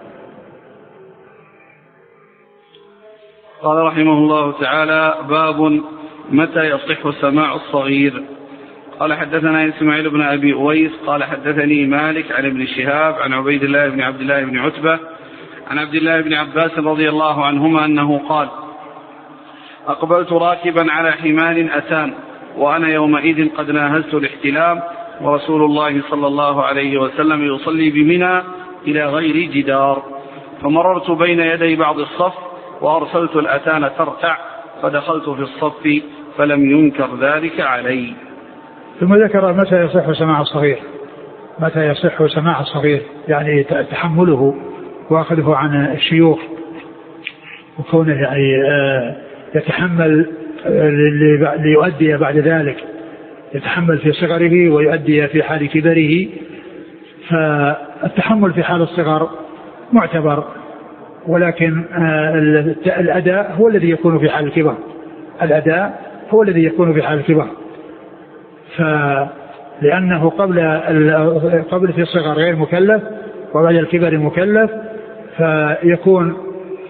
قال رحمه الله تعالى باب متى يصح سماع الصغير. قال حدثنا إسماعيل بن أبي أويس قال حدثني مالك عن ابن شهاب عن عبيد الله بن عبد الله بن عتبة عن عبد الله بن عباس رضي الله عنهما أنه قال أقبلت راكبا على حمار أتان وأنا يومئذ قد ناهزت الاحتلام ورسول الله صلى الله عليه وسلم يصلي بمنى إلى غير جدار، فمررت بين يدي بعض الصف وأرسلت الأتان ترتع فدخلت في الصف فلم ينكر ذلك علي. ثم ذكر متى يصح سماع الصغير، متى يصح سماع الصغير يعني تحمله وأخذه عن الشيوخ وكونه يعني يتحمل ليؤدي بعد ذلك، يتحمل في صغره ويؤدي في حال كبره. فالتحمل في حال الصغر معتبر، ولكن الأداء هو الذي يكون في حال الكبر، الأداء هو الذي يكون في حال الكبر. لأنه قبل قبل في الصغر غير مكلف وبعد الكبر مكلف، فيكون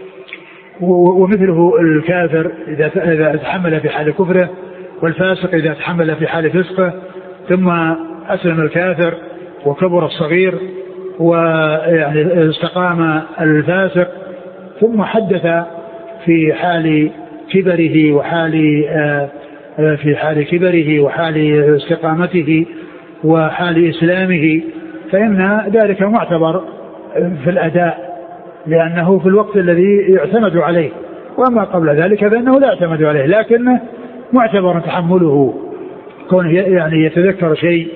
ومثله الكافر إذا تحمل في حال كفره، والفاسق إذا تحمل في حال فسقه، ثم أسلم الكافر وكبر الصغير ويعني استقام الفاسق، ثم حدث في حال كبره وحال في حال كبره وحال استقامته وحال إسلامه، فإن ذلك معتبر في الأداء لأنه في الوقت الذي يعتمد عليه، وما قبل ذلك فإنه لا يعتمد عليه، لكن معتبر تحمله كونه يعني يتذكر شيء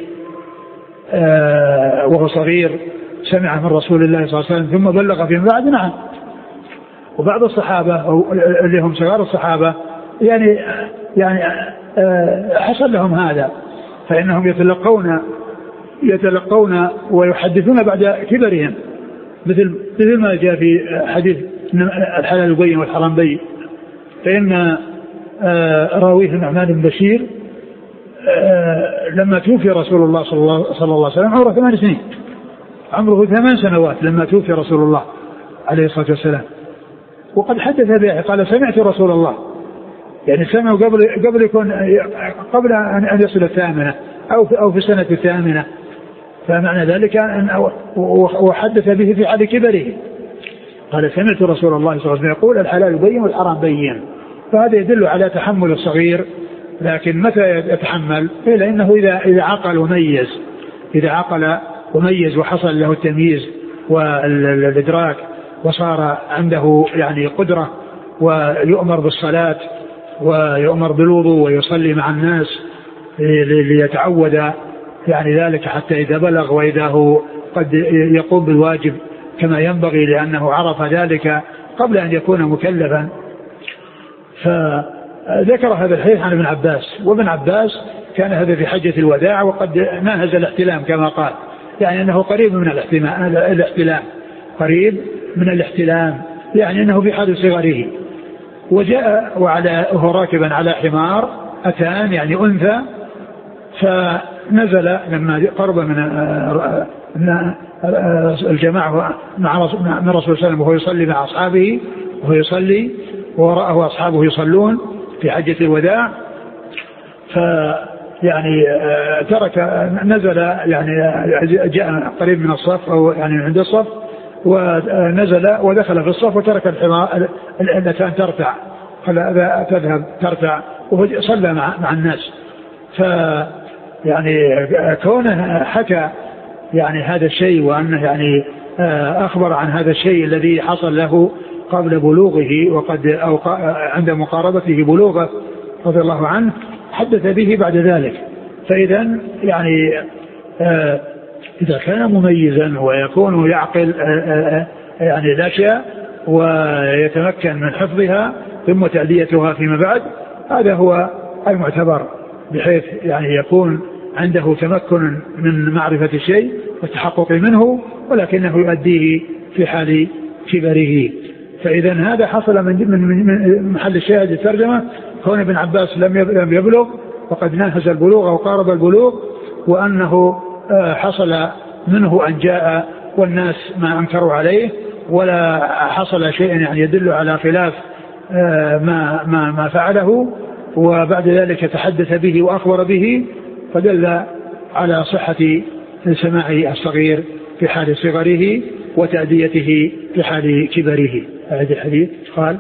آه وهو صغير سمع من رسول الله صلى الله عليه وسلم ثم بلغ فيما بعد. نعم. وبعض الصحابة أو اللي هم صغار الصحابة يعني يعني آه حصل لهم هذا، فإنهم يتلقون يتلقون ويحدثون بعد كبرهم، مثل مثل ما جاء في حديث الحلال بين والحرام بين، فإن آه راويه النعمان بن بشير آه لما توفي رسول الله صلى الله, صلى الله عليه وسلم عمره ثمان سنين، عمره ثمان سنوات لما توفي رسول الله عليه الصلاة والسلام، وقد حدث به قال سمعت رسول الله، يعني سمعوا قبل قبل يكون قبل أن يصل الثامنة أو في أو في السنة الثامنة، فمعنى ذلك أن وحدث به في حال كبره، قال سمعت رسول الله صلى الله عليه وسلم يقول الحلال بين والحرام بين، فهذا يدل على تحمل الصغير. لكن متى يتحمل؟ إلا إنه إذا إذا عقل وميز، إذا عقل وميز وحصل له التمييز والإدراك وصار عنده يعني قدرة، ويؤمر بالصلاة ويؤمر بالوضوء ويصلي مع الناس ليتعود يعني ذلك حتى إذا بلغ وإذا هو قد يقوم بالواجب كما ينبغي، لأنه عرف ذلك قبل أن يكون مكلفا. فذكر هذا الحديث عن ابن عباس، وابن عباس كان هذا في حجة الوداع وقد ناهز الاحتلام كما قال، يعني أنه قريب من الاحتلام، قريب من الاحتلام، يعني أنه في حال صغره. وجاء وعلى وهو راكبا على حمار أتان يعني أنثى، فنزل لما قرب من الجماعة مع رسول الله صلى الله عليه وسلم وهو يصلي مع أصحابه، وهو يصلي وراءه أصحابه يصلون في حجة الوداع، فيعني ترك نزل يعني جاء قريب من الصف أو يعني عند الصف، ونزل ودخل في الصف وترك الحمار التي ترتع، قال تذهب ترتع، وصلى مع مع الناس. ف يعني كونه حكى يعني هذا الشيء، وأنه يعني أخبر عن هذا الشيء الذي حصل له قبل بلوغه وقد أو عند مقاربته بلوغه رضي الله عنه، حدث به بعد ذلك. فإذا يعني إذا كان مميزا ويكون يعقل يعني الأشياء ويتمكن من حفظها ثم تأديتها فيما بعد، هذا هو المعتبر، بحيث يعني يكون عنده تمكن من معرفة الشيء والتحقق منه، ولكنه يؤديه في حال كبره. فإذا هذا حصل من من محل الشاهد الترجمة، كون ابن عباس لم يبلغ وقد ناهز البلوغ وقارب البلوغ، وأنه حصل منه أن جاء والناس ما أنكروا عليه، ولا حصل شيء يعني يدل على خلاف ما ما ما فعله، وبعد ذلك تحدث به وأخبر به، فدل على صحة سماع الصغير في حال صغره وتأديته في حال كبره. هذا الحديث قال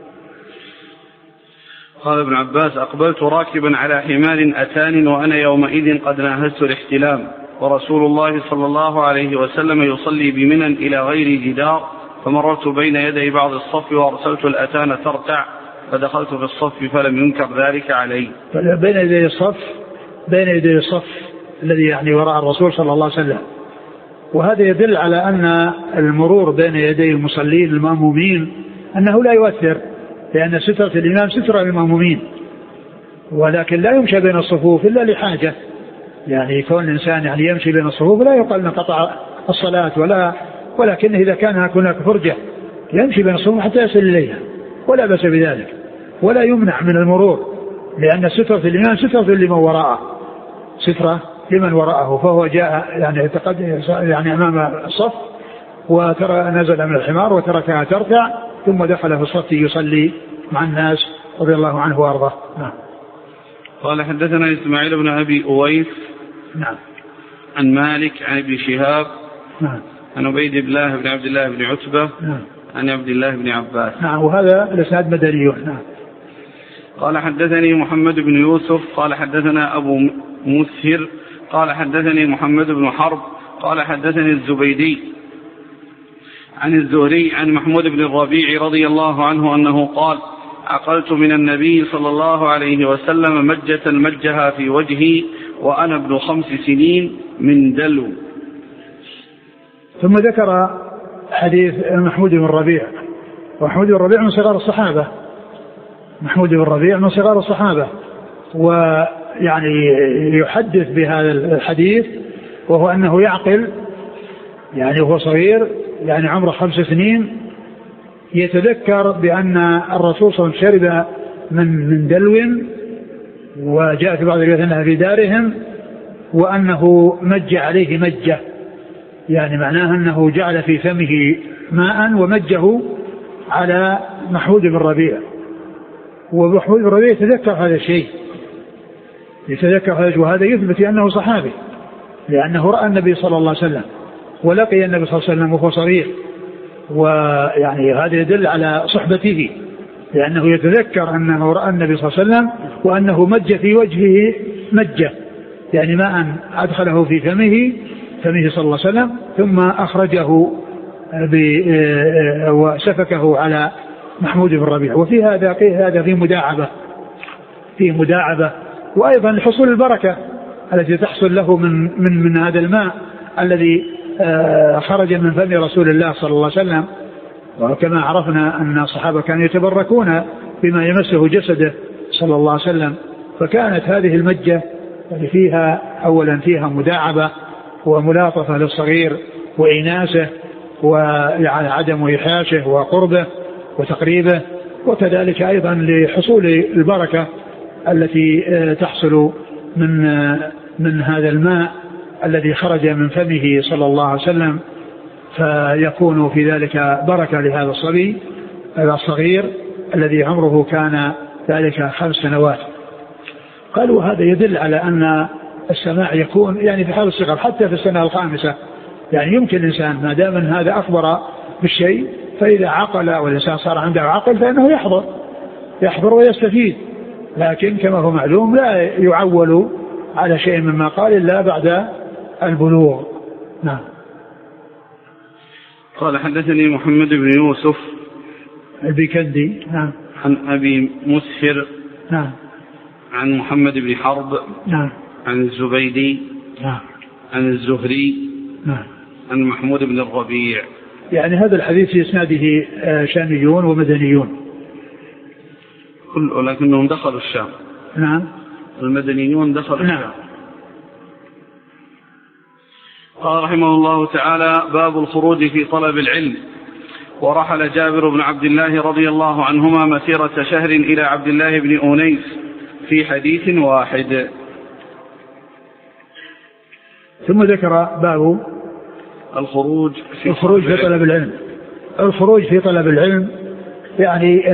قال ابن عباس أقبلت راكبا على حمار أتان وأنا يومئذ قد ناهزت الاحتلام، ورسول الله صلى الله عليه وسلم يصلي بمنى إلى غير جدار، فمررت بين يدي بعض الصف وأرسلت الأتان ترتع، فدخلت في الصف فلم ينكر ذلك علي. بين يدي الصف بين يدي الصف الذي يعني وراء الرسول صلى الله عليه وسلم، وهذا يدل على أن المرور بين يدي المصلين المأمومين أنه لا يؤثر، لأن سترة الإمام سترة للمأمومين، ولكن لا يمشي بين الصفوف إلا لحاجة، يعني كون الإنسان يعني يمشي بين الصفوف لا يقال أن قطع الصلاة، ولا ولكن إذا كان هناك فرجة يمشي بين الصفوف حتى يصل إليها ولا بأس بذلك، ولا يمنع من المرور، لأن سترة الإمام سترة لمن وراءه، سترة لمن وراءه، فهو جاء يعني يعني أمام الصف وترى نزل من الحمار وتركها ترتع ثم دخل في الصف يصلي مع الناس رضي الله عنه وارضاه. نعم. قال حدثنا إسماعيل بن أبي أويس نعم عن مالك عن ابن شهاب نعم عن عبيد الله بن عبد الله بن عتبة نعم عن عبد الله بن عباس. نعم. وهذا الإسناد مدني. نعم. قال حدثني محمد بن يوسف قال حدثنا أبو مسهر قال حدثني محمد بن حرب قال حدثني الزبيدي عن الزهري عن محمود بن الربيع رضي الله عنه أنه قال عقلت من النبي صلى الله عليه وسلم مجة مجها في وجهي وأنا ابن خمس سنين من دلو. ثم ذكر حديث محمود بن الربيع. ومحمود بن الربيع من صغار الصحابة محمود بن الربيع من صغار الصحابة ويعني يحدث بهذا الحديث وهو أنه يعقل يعني وهو صغير يعني عمره خمس سنين يتذكر بأن الرسول صلى الله عليه وسلم شرب من من دلو وجاء في بعض الروايات أنها في دارهم وأنه مج عليه مجة يعني معناه أنه جعل في فمه ماء ومجه على محمود بن الربيع. ومحمود بن الربيع يتذكر هذا الشيء يتذكر هذا وهذا يثبت أنه صحابي لأنه رأى النبي صلى الله عليه وسلم ولقي النبي صلى الله عليه وسلم وهو صغير ويعني هذا يدل على صحبته لأنه يتذكر أنه رأى النبي صلى الله عليه وسلم وأنه مج في وجهه مجة يعني ماء أدخله في فمه فمه صلى الله عليه وسلم ثم أخرجه وسفكه على محمود بن الربيع. وفي هذا هذا في مداعبة في مداعبة وأيضا لحصول البركة التي تحصل له من من من هذا الماء الذي خرج من فم رسول الله صلى الله عليه وسلم. وكما عرفنا أن الصحابة كانوا يتبركون بما يمسه جسده صلى الله عليه وسلم فكانت هذه المجة فيها أولا فيها مداعبة وملاطفة للصغير وإناسه وعدم إيحاشه وقربه وتقريبه وكذلك أيضا لحصول البركة التي تحصل من من هذا الماء الذي خرج من فمه صلى الله عليه وسلم فيكون في ذلك بركة لهذا الصبي هذا الصغير الذي عمره كان ذلك خمس سنوات. قالوا هذا يدل على أن السماع يكون يعني في حال الصغر حتى في السنة الخامسة يعني يمكن الإنسان ما دام من هذا أخبر بالشيء فإذا عقل والإنسان صار عنده عقل فإنه يحضر يحضر ويستفيد لكن كما هو معلوم لا يعول على شيء مما قال إلا بعد البلوغ. نعم. قال حدثني محمد بن يوسف البيكندي نعم عن أبي مسهر نعم عن محمد بن حرب نعم عن الزبيدي نعم عن الزهري نعم عن محمود بن الربيع. يعني هذا الحديث في إسناده شاميون ومدنيون ولكنهم دخلوا الشام. نعم. المدنيون دخلوا نعم. الشام. قال رحمه الله تعالى باب الخروج في طلب العلم. ورحل جابر بن عبد الله رضي الله عنهما مسيرة شهر إلى عبد الله بن أونيس في حديث واحد. ثم ذكر باب الخروج في الخروج في طلب العلم. الخروج في طلب العلم يعني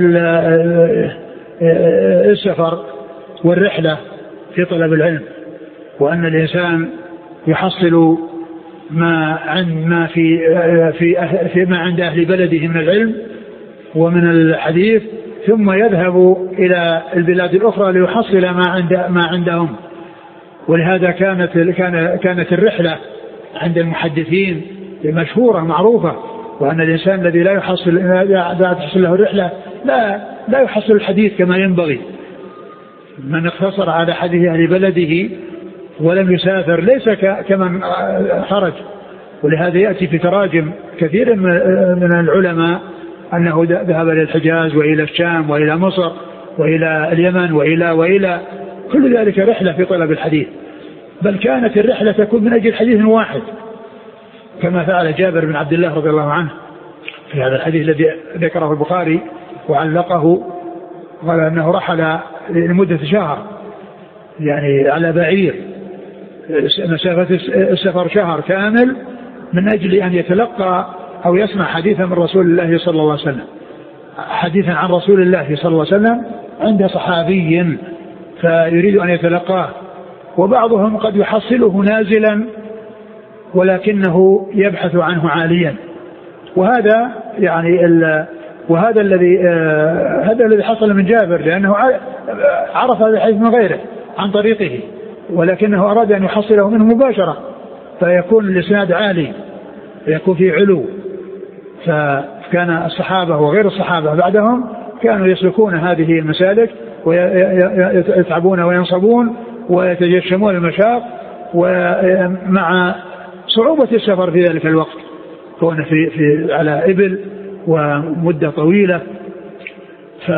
السفر والرحلة في طلب العلم وأن الإنسان يحصل ما عند ما في في في ما عند أهل بلده من العلم ومن الحديث ثم يذهب إلى البلاد الأخرى ليحصل ما عند ما عندهم. ولهذا كانت كان كانت الرحلة عند المحدثين مشهورة معروفة وأن الإنسان الذي لا يحصل لا تحصل له الرحلة لا لا يحصل الحديث كما ينبغي. من اقتصر على حديث أهل بلده ولم يسافر ليس كمن خرج. ولهذا يأتي في تراجم كثير من العلماء أنه ذهب إلى الحجاز وإلى الشام وإلى مصر وإلى اليمن وإلى وإلى كل ذلك رحلة في طلب الحديث. بل كانت الرحلة تكون من أجل حديث واحد كما فعل جابر بن عبد الله رضي الله عنه في هذا الحديث الذي ذكره البخاري وعلقه قال أنه رحل لمدة شهر يعني على بعير مسافة السفر شهر كامل من أجل أن يتلقى أو يسمع حديثا من رسول الله صلى الله عليه وسلم، حديثا عن رسول الله صلى الله عليه وسلم عند صحابي فيريد أن يتلقاه. وبعضهم قد يحصله نازلا ولكنه يبحث عنه عاليا، وهذا يعني وهذا الذي آه هذا الذي حصل من جابر، لأنه عرف هذا الحديث من غيره عن طريقه، ولكنه أراد أن يحصله منه مباشرة فيكون الإسناد عالي، يكون فيه علو. فكان الصحابة وغير الصحابة بعدهم كانوا يسلكون هذه المسالك ويتعبون وينصبون ويتجشمون المشاق، ومع صعوبة السفر في ذلك الوقت كون في, في على إبل ومدة طويلة، ف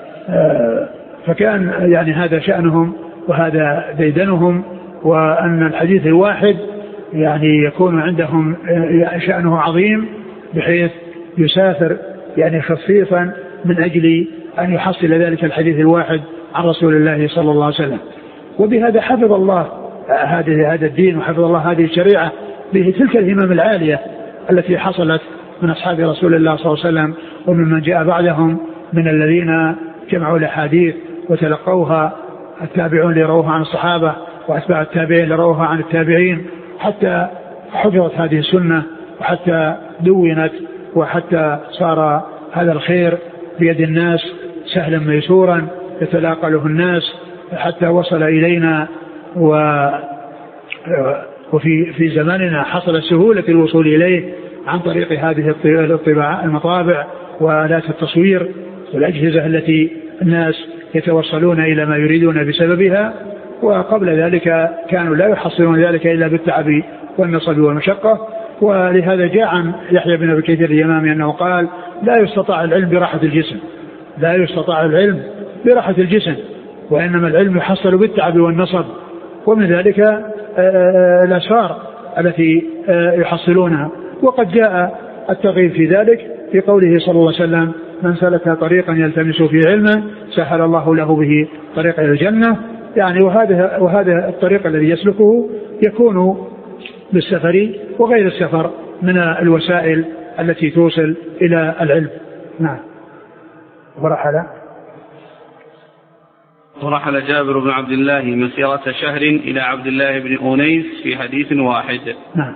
فكان يعني هذا شأنهم وهذا ديدنهم، وأن الحديث الواحد يعني يكون عندهم شأنه عظيم بحيث يسافر يعني خفيفا من أجل أن يحصل ذلك الحديث الواحد عن رسول الله صلى الله عليه وسلم. وبهذا حفظ الله هذا هذا الدين وحفظ الله هذه الشريعة بتلك الهمم العالية التي حصلت من أصحاب رسول الله صلى الله عليه وسلم وممن جاء بعدهم من الذين جمعوا الأحاديث وتلقوها، التابعون لروها عن الصحابة وأتباع التابعين لروها عن التابعين، حتى حفظت هذه السنة وحتى دونت وحتى صار هذا الخير بيد الناس سهلا ميسورا يتلاقله الناس حتى وصل إلينا. و وفي في زماننا حصل سهولة الوصول إليه عن طريق هذه الطباعة المطابع وآلات التصوير والأجهزة التي الناس يتوصلون إلى ما يريدون بسببها. وقبل ذلك كانوا لا يحصلون ذلك إلا بالتعب والنصب والمشقة. ولهذا جاء عن يحيى بن أبي كثير اليمامي أنه قال: لا يستطاع العلم براحة الجسم، لا يستطاع العلم براحة الجسم، وإنما العلم يحصل بالتعب والنصب. ومن ذلك الأسرار التي يحصلونها. وقد جاء الترغيب في ذلك في قوله صلى الله عليه وسلم: من سلك طريقا يلتمس فيه علما سهل الله له به طريق إلى الجنة. يعني وهذا وهذا الطريق الذي يسلكه يكون بالسفر وغير السفر من الوسائل التي توصل إلى العلم. نعم. ورحل ورحل جابر بن عبد الله مسيرة شهر إلى عبد الله بن أنيس في حديث واحد. نعم.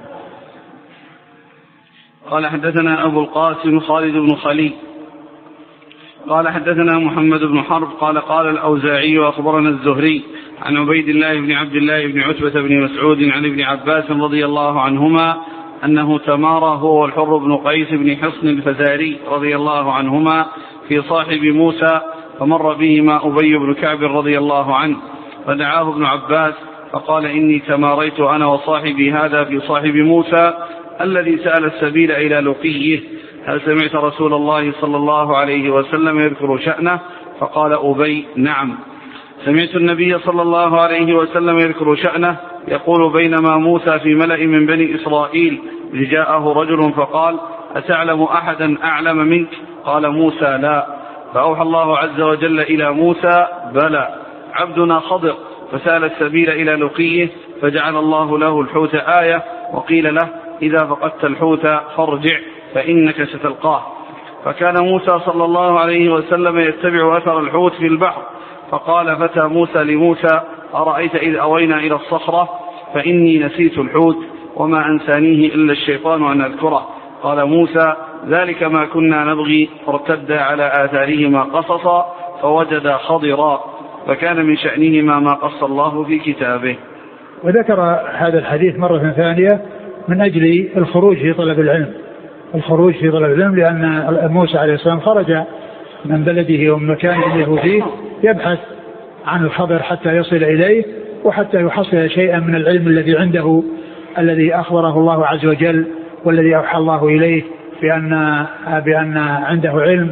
قال: حدثنا أبو القاسم خالد بن خلي قال: حدثنا محمد بن حرب قال: قال الأوزاعي أخبرنا الزهري عن عبيد الله بن عبد الله بن عتبة بن مسعود عن ابن عباس رضي الله عنهما أنه تمارى هو والحر بن قيس بن حصن الفزاري رضي الله عنهما في صاحب موسى، فمر بهما أبي بن كعب رضي الله عنه، فدعاه ابن عباس فقال: إني تماريت أنا وصاحبي هذا في صاحب موسى الذي سأل السبيل إلى لقيه، هل سمعت رسول الله صلى الله عليه وسلم يذكر شأنه؟ فقال أبي: نعم، سمعت النبي صلى الله عليه وسلم يذكر شأنه يقول: بينما موسى في ملأ من بني إسرائيل إذ جاءه رجل فقال: أتعلم أحدا أعلم منك؟ قال موسى: لا. فأوحى الله عز وجل إلى موسى: بلى، عبدنا خضر فسأل السبيل إلى لقيه فجعل الله له الحوت آية، وقيل له: إذا فقدت الحوت فارجع فإنك ستلقاه. فكان موسى صلى الله عليه وسلم يتبع أثر الحوت في البحر، فقال فتى موسى لموسى: أرأيت إذ أوينا إلى الصخرة فإني نسيت الحوت وما أنسانيه إلا الشيطان أن أذكره. قال موسى: ذلك ما كنا نبغي، فارتدا على آثارهما قصصا فوجدا خضرا، فكان من شأنهما ما قص الله في كتابه. وذكر هذا الحديث مرة ثانية من أجل الخروج في طلب العلم، الخروج في طلب العلم، لأن موسى عليه السلام خرج من بلده ومن مكان اللي فيه يبحث عن الخضر حتى يصل إليه وحتى يحصل شيئا من العلم الذي عنده، الذي أخبره الله عز وجل والذي أوحى الله إليه بأن, بأن عنده علم،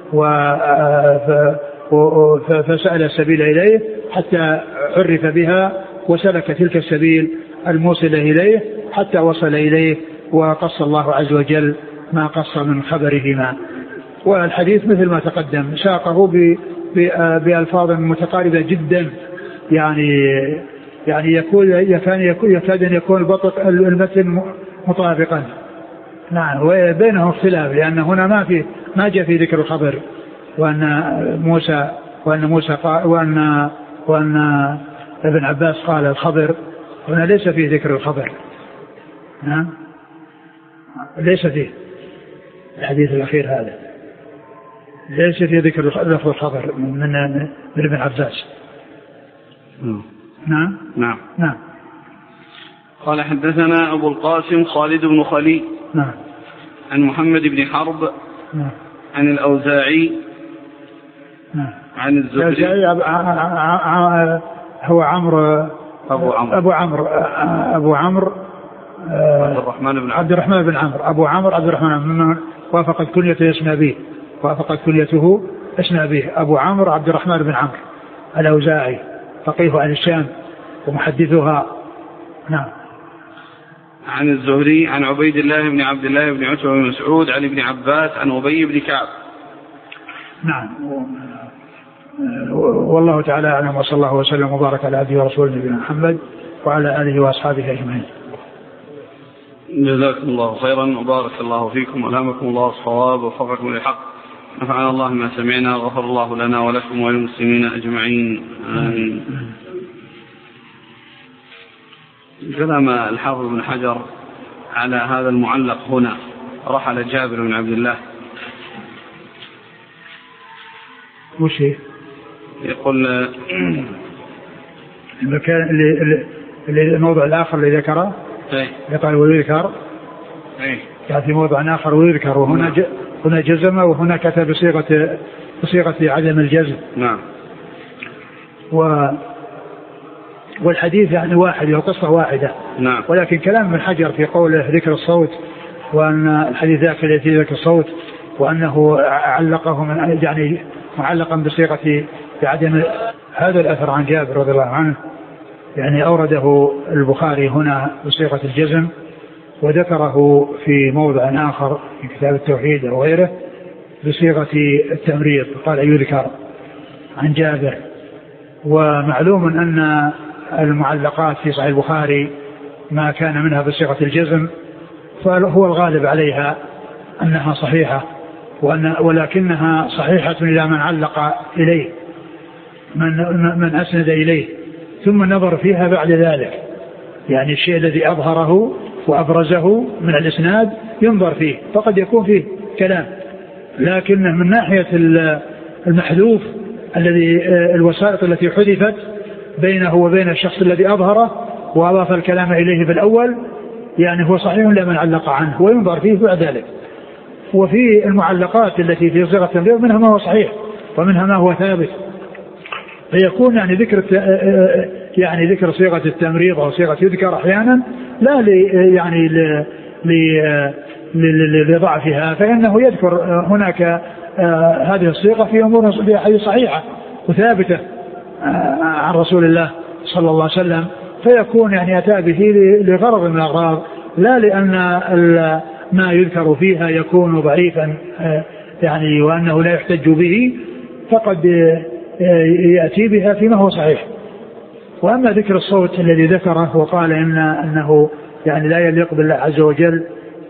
فسأل السبيل إليه حتى عرف بها وسلك تلك السبيل الموصلة إليه حتى وصل إليه، وقص الله عز وجل ما قص من خبرهما. والحديث مثل ما تقدم ساقه بألفاظ متقاربة جدا، يعني يعني يكون يكاد أن يكون البطق المتن مطابقا. نعم وبينهم اختلاف لأن هنا ما في ما جاء في ذكر الخبر وأن موسى وأن موسى قال وأن وأن ابن عباس قال الخبر، هنا ليس فيه ذكر الخبر. نعم ليس فيه الحديث الأخير هذا ليس فيه ذكر لفظ الخبر من من ابن عباس. نعم نعم نعم. قال حدثنا أبو القاسم خالد بن خليل نعم عن محمد بن حرب نعم عن الأوزاعي نعم عن الزهري هو عمرو أبو عمرو أبو عمرو أبو عمرو عبد الرحمن بن عبد الرحمن بن عمرو أبو عمرو عبد الرحمن ممن وافقت كنيته اسم أبيه وافقت كنيته اسم أبيه أبو عمرو عبد الرحمن بن عمرو الأوزاعي فقيه عن الشام ومحدثها. نعم. عن الزهري عن عبيد الله بن عبد الله بن عتبة بن مسعود عن ابن عباس عن أبي بن كعب. نعم. والله تعالى أعلم وصلى الله وسلم وبارك على عبده ورسوله نبينا محمد وعلى آله وأصحابه أجمعين. جزاكم الله خيرا وبارك الله فيكم وألهمكم الله الصواب ووفقكم للحق. نفعنا الله ما سمعنا وغفر الله لنا ولكم وللمسلمين أجمعين آمين. كلام الحافظ بن حجر على هذا المعلق هنا رحل جابر بن عبد الله وش يقول المكان اللي, اللي الموضوع الآخر اللي ذكره يقال ويذكر يعني في موضوع آخر ويذكر وهنا ج... هنا جزم وهنا كتب بصيغة بصيغة عدم الجزم. نعم. و والحديث يعني واحد وقصة واحدة. نعم. ولكن كلام ابن حجر في قوله ذكر الصوت وأن الحديث ذاك في ذكر الصوت وأنه علقه من يعني معلقا بصيغة بعدم هذا الأثر عن جابر رضي الله عنه يعني أورده البخاري هنا بصيغة الجزم وذكره في موضع آخر في كتاب التوحيد أو غيره بصيغة التمريض قال يذكر عن جابر. ومعلوم أن المعلقات في صحيح البخاري ما كان منها بصيغة الجزم فهو الغالب عليها أنها صحيحة وأن ولكنها صحيحة إلى من علق إليه من, من أسند إليه ثم نظر فيها بعد ذلك يعني الشيء الذي أظهره وأبرزه من الإسناد ينظر فيه فقد يكون فيه كلام لكنه من ناحية المحذوف الذي الوسائط التي حذفت بينه وبين الشخص الذي أظهره وأضاف الكلام إليه في الأول يعني هو صحيح لمن علق عنه وينظر فيه بعد ذلك. وفي المعلقات التي في صيغة التمريض منها ما هو صحيح ومنها ما هو ثابت فيكون يعني ذكر يعني ذكر صيغة التمريض أو صيغة يذكر أحيانا لا لي يعني لضعفها فإنه يذكر هناك هذه الصيغة في أمور في حديث صحيحة وثابتة عن رسول الله صلى الله عليه وسلم فيكون يعني أتى به لغرض من الأغراض لا لأن ما يذكر فيها يكون ضعيفا يعني وأنه لا يحتج به فقد يأتي بها فيما هو صحيح. وأما ذكر الصوت الذي ذكره وقال إن أنه يعني لا يليق بالله عز وجل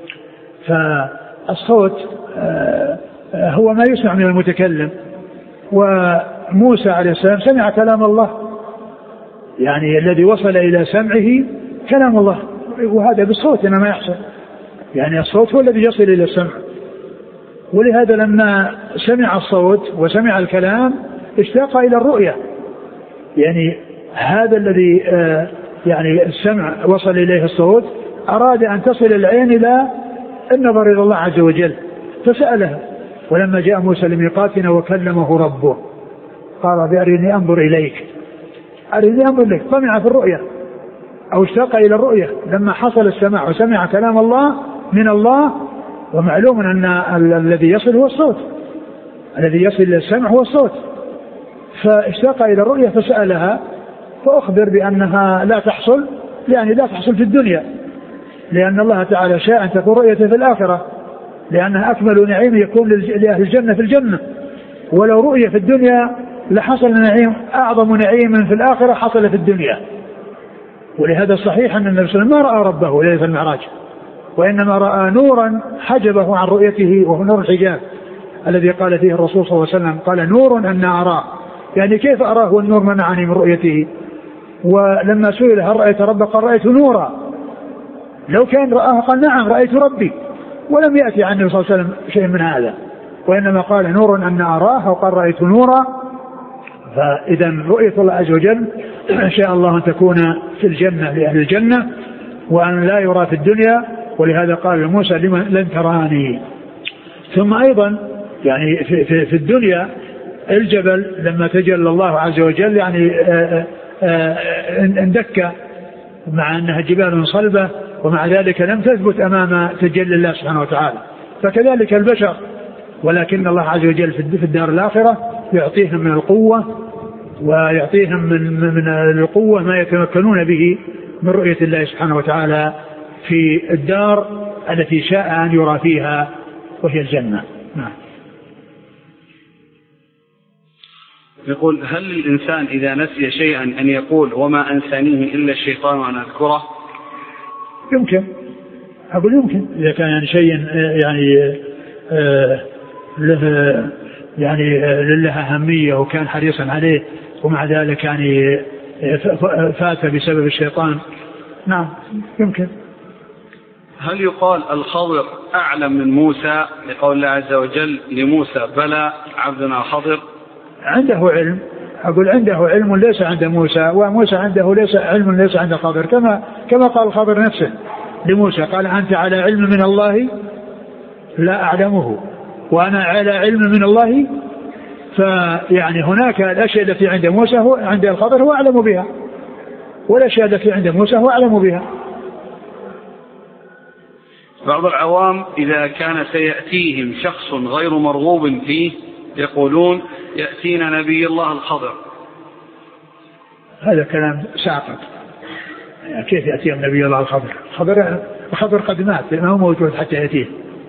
فالصوت هو ما يسمع من المتكلم وموسى عليه السلام سمع كلام الله يعني الذي وصل إلى سمعه كلام الله وهذا بالصوت إنما يحصل يعني الصوت هو الذي يصل إلى السمع ولهذا لما سمع الصوت وسمع الكلام اشتاق إلى الرؤية يعني هذا الذي آه يعني السمع وصل إليه الصوت أراد أن تصل العين إلى النظر إلى الله عز وجل فسألها ولما جاء موسى لميقاتنا وكلمه ربه قال بأرني أنظر إليك أرني أنظر إليك طمع في الرؤية أو اشتاق إلى الرؤية لما حصل السماع وسمع كلام الله من الله ومعلوم أن الذي يصل هو الصوت الذي يصل إلى السمع هو الصوت فاشتاق إلى الرؤية فسألها فأخبر بأنها لا تحصل يعني لا تحصل في الدنيا لأن الله تعالى شاء أن تكون رؤيته في الآخرة لأنها أكمل نعيم يكون لأهل الجنة في الجنة ولو رؤية في الدنيا لحصل نعيم أعظم نعيم في الآخرة حصل في الدنيا ولهذا صحيح أن النبي صلى الله عليه وسلم ما رأى ربه ليلة المعراج، وإنما رأى نورا حجبه عن رؤيته، وهو نور الحجاب الذي قال فيه الرسول صلى الله عليه وسلم قال نور أن أراه، يعني كيف أراه والنور منعني من رؤيته؟ ولما سئل هل رأيت ربك قال رأيت نورا، لو كان رآه قال نعم رأيت ربي، ولم يأتي عن النبي صلى الله عليه وسلم شيء من هذا، وإنما قال نور أن أراه وقال رأيت نورا. فإذا رؤية الله عز وجل إن شاء الله أن تكون في الجنة لأهل الجنة، وأن لا يرى في الدنيا، ولهذا قال لموسى لن تراني. ثم أيضا يعني في, في, في الدنيا الجبل لما تجلى الله عز وجل يعني اندك مع أنها جبال صلبة، ومع ذلك لم تثبت أمام تجلي الله سبحانه وتعالى. فكذلك البشر، ولكن الله عز وجل في الدار الآخرة يعطيهم من القوة، ويعطيهم من, من القوة ما يتمكنون به من رؤية الله سبحانه وتعالى في الدار التي شاء أن يرى فيها وهي الجنة. نعم. يقول هل للإنسان إذا نسي شيئا أن يقول وما أنسانيه إلا الشيطان وأن أذكره؟ يمكن، أقول يمكن إذا كان يعني شيء يعني آه له يعني لها أهمية وكان حريصا عليه ومع ذلك يعني فات بسبب الشيطان. نعم يمكن. هل يقال الخضر أعلم من موسى لقول الله عز وجل لموسى بلى عبدنا خضر؟ عنده علم، أقول عنده علم ليس عند موسى، وموسى عنده ليس علم ليس عند خضر، كما كما قال الخضر نفسه لموسى قال أنت على علم من الله لا أعلمه وأنا على علم من الله. فيعني هناك الأشياء التي عند موسى هو عند الخضر هو أعلم بها، والأشياء التي عند موسى هو أعلم بها. بعض العوام إذا كان سيأتيهم شخص غير مرغوب فيه يقولون يأتينا نبي الله الخضر. هذا كلام ساقط، كيف يأتيهم نبي الله الخضر؟ الخضر الخضر قد مات، ما هو موجود حتى يأتيه.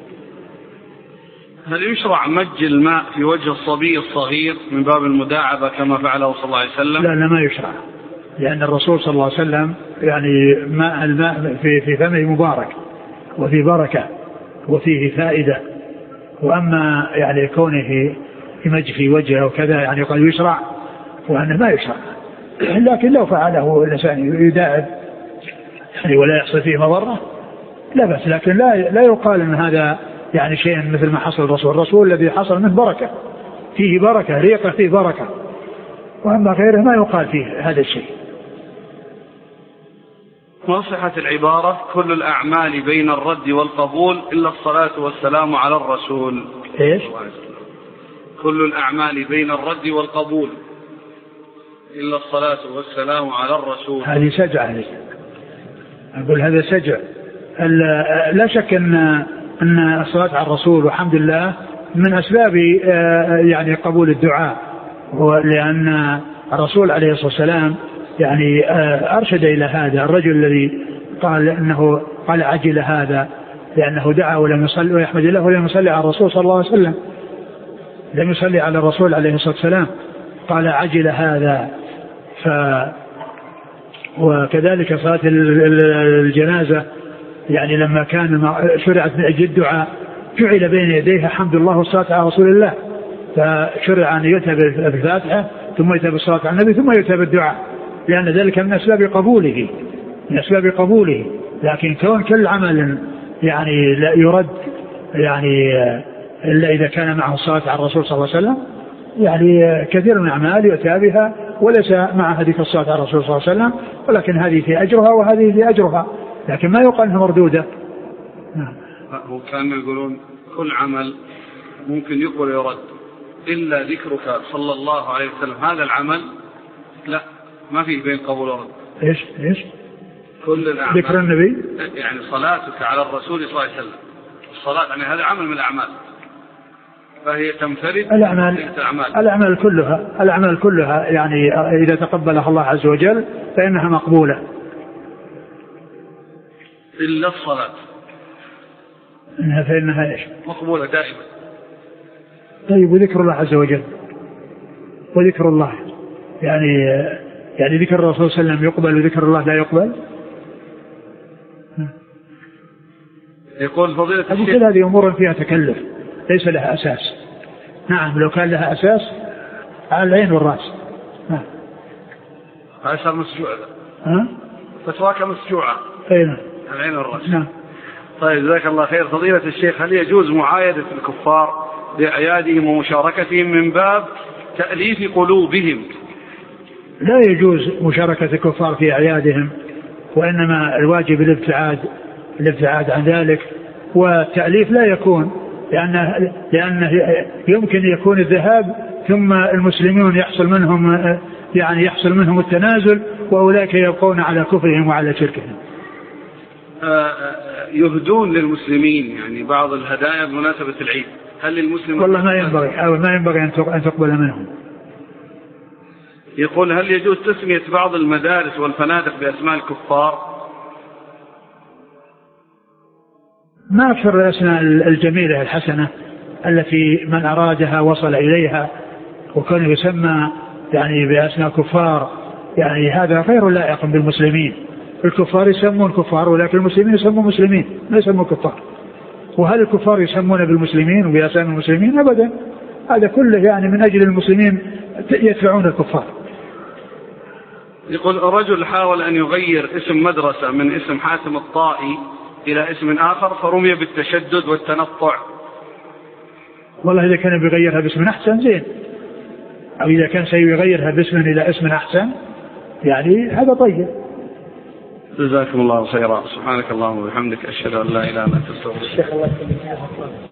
هل يشرع مج الماء في وجه الصبي الصغير من باب المداعبة كما فعله صلى الله عليه وسلم؟ لا لا ما يشرع، لأن الرسول صلى الله عليه وسلم يعني ماء الماء في في فمه مبارك وفي بركة وفيه فائدة، وأما يعني كونه يمج في وجهه وكذا يعني قد يشرع وأنه ما يشرع، لكن لو فعله الإنسان يداعب يعني ولا يحصل فيه مضرة لا بس، لكن لا لا يقال أن هذا يعني شيء مثل ما حصل الرسول. الرسول الذي حصل منه بركة، فيه بركة ريقة فيه بركة، وأما غيره ما يقال فيه هذا الشيء. وصحة العبارة كل الأعمال بين الرد والقبول إلا الصلاة والسلام على الرسول. إيش؟ كل الأعمال بين الرد والقبول إلا الصلاة والسلام على الرسول. هذه سجع، هذه أقول هذا سجع. لا شك أن أن الصلاة على الرسول والحمد لله من أسباب يعني قبول الدعاء، لأن الرسول عليه الصلاة والسلام يعني أرشد إلى هذا الرجل الذي قال أنه قال عجل هذا لأنه دعا ولم يصلي ويحمد الله ولم يصلي على الرسول صلى الله عليه وسلم، لم يصلي على الرسول عليه الصلاة والسلام، قال عجل هذا. ف وكذلك صلاة الجنازة يعني لما كان شرعت من أجل الدعاء جعل بين يديها حمد الله والصلاة على رسول الله، فشرع أن يؤتى بالفاتحة ثم يؤتى بالصلاة على النبي ثم يؤتى بالدعاء، لأن ذلك من أسباب قبوله من أسباب قبوله. لكن كون كل عمل يعني لا يرد يعني إلا إذا كان معه الصلاة على الرسول صلى الله عليه وسلم، يعني كثير من الأعمال يؤتى بها وليس مع هذه الصلاة على الرسول صلى الله عليه وسلم، ولكن هذه في أجرها وهذه في أجرها، لكن ما يقال أنها مردودة. نعم. هو كانوا يقولون كل عمل ممكن يقبل ويرد إلا ذكرك صلى الله عليه وسلم، هذا العمل لا ما فيه بين قبول ورد. إيش إيش؟ كل الأعمال ذكر النبي يعني صلاتك على الرسول صلى الله عليه وسلم، الصلاة يعني هذا عمل من الأعمال، فهي تنفرد الأعمال الأعمال كلها الأعمال كلها يعني إذا تقبلها الله عز وجل فإنها مقبولة إلا الصلاة، إنها فإنها إيش؟ مقبولة دائما. طيب وذكر الله عز وجل وذكر الله يعني يعني ذكر الرسول صلى الله عليه وسلم يقبل وذكر الله لا يقبل؟ يقول فضيلة الشيخ كل هذه أمور فيها تكلف ليس لها أساس. نعم لو كان لها أساس على العين والرأس. نعم هذا مسجوع ها فتواك مسجوعة أين العين والرأس. نعم. طيب جزاك الله خير فضيلة الشيخ، هل يجوز معايدة الكفار بأعيادهم ومشاركتهم من باب تأليف قلوبهم؟ لا يجوز مشاركة الكفار في أعيادهم، وإنما الواجب الابتعاد الابتعاد عن ذلك، والتأليف لا يكون لأنه, لأنه يمكن يكون الذهاب ثم المسلمون يحصل منهم يعني يحصل منهم التنازل وأولئك يبقون على كفرهم وعلى شركهم. يهدون للمسلمين يعني بعض الهدايا بمناسبة العيد، هل للمسلم؟ والله ما ينبغي أو ما ينبغي أن تقبل منهم. يقول هل يجوز تسمية بعض المدارس والفنادق بأسماء الكفار؟ ما أكثر الأسماء الجميلة الحسنة التي من أرادها وصل إليها، وكان يسمى يعني بأسماء كفار، يعني هذا غير لائق بالمسلمين. الكفار يسمون كفار ولكن المسلمين يسمون مسلمين لا يسمون كفار. وهل الكفار يسمون بالمسلمين وبأسماء المسلمين؟ أبدا، هذا كله يعني من أجل المسلمين يدفعون الكفار. يقول رجل حاول أن يغير اسم مدرسة من اسم حاتم الطائي إلى اسم آخر فرمي بالتشدد والتنطع. والله إذا كان بيغيرها باسم أحسن زين، أو إذا كان سيغيرها باسم إلى اسم أحسن يعني هذا طيب. جزاكم الله خيرا. سبحانك اللهم وبحمدك أشهد أن لا إله إلا أنت أستغفرك.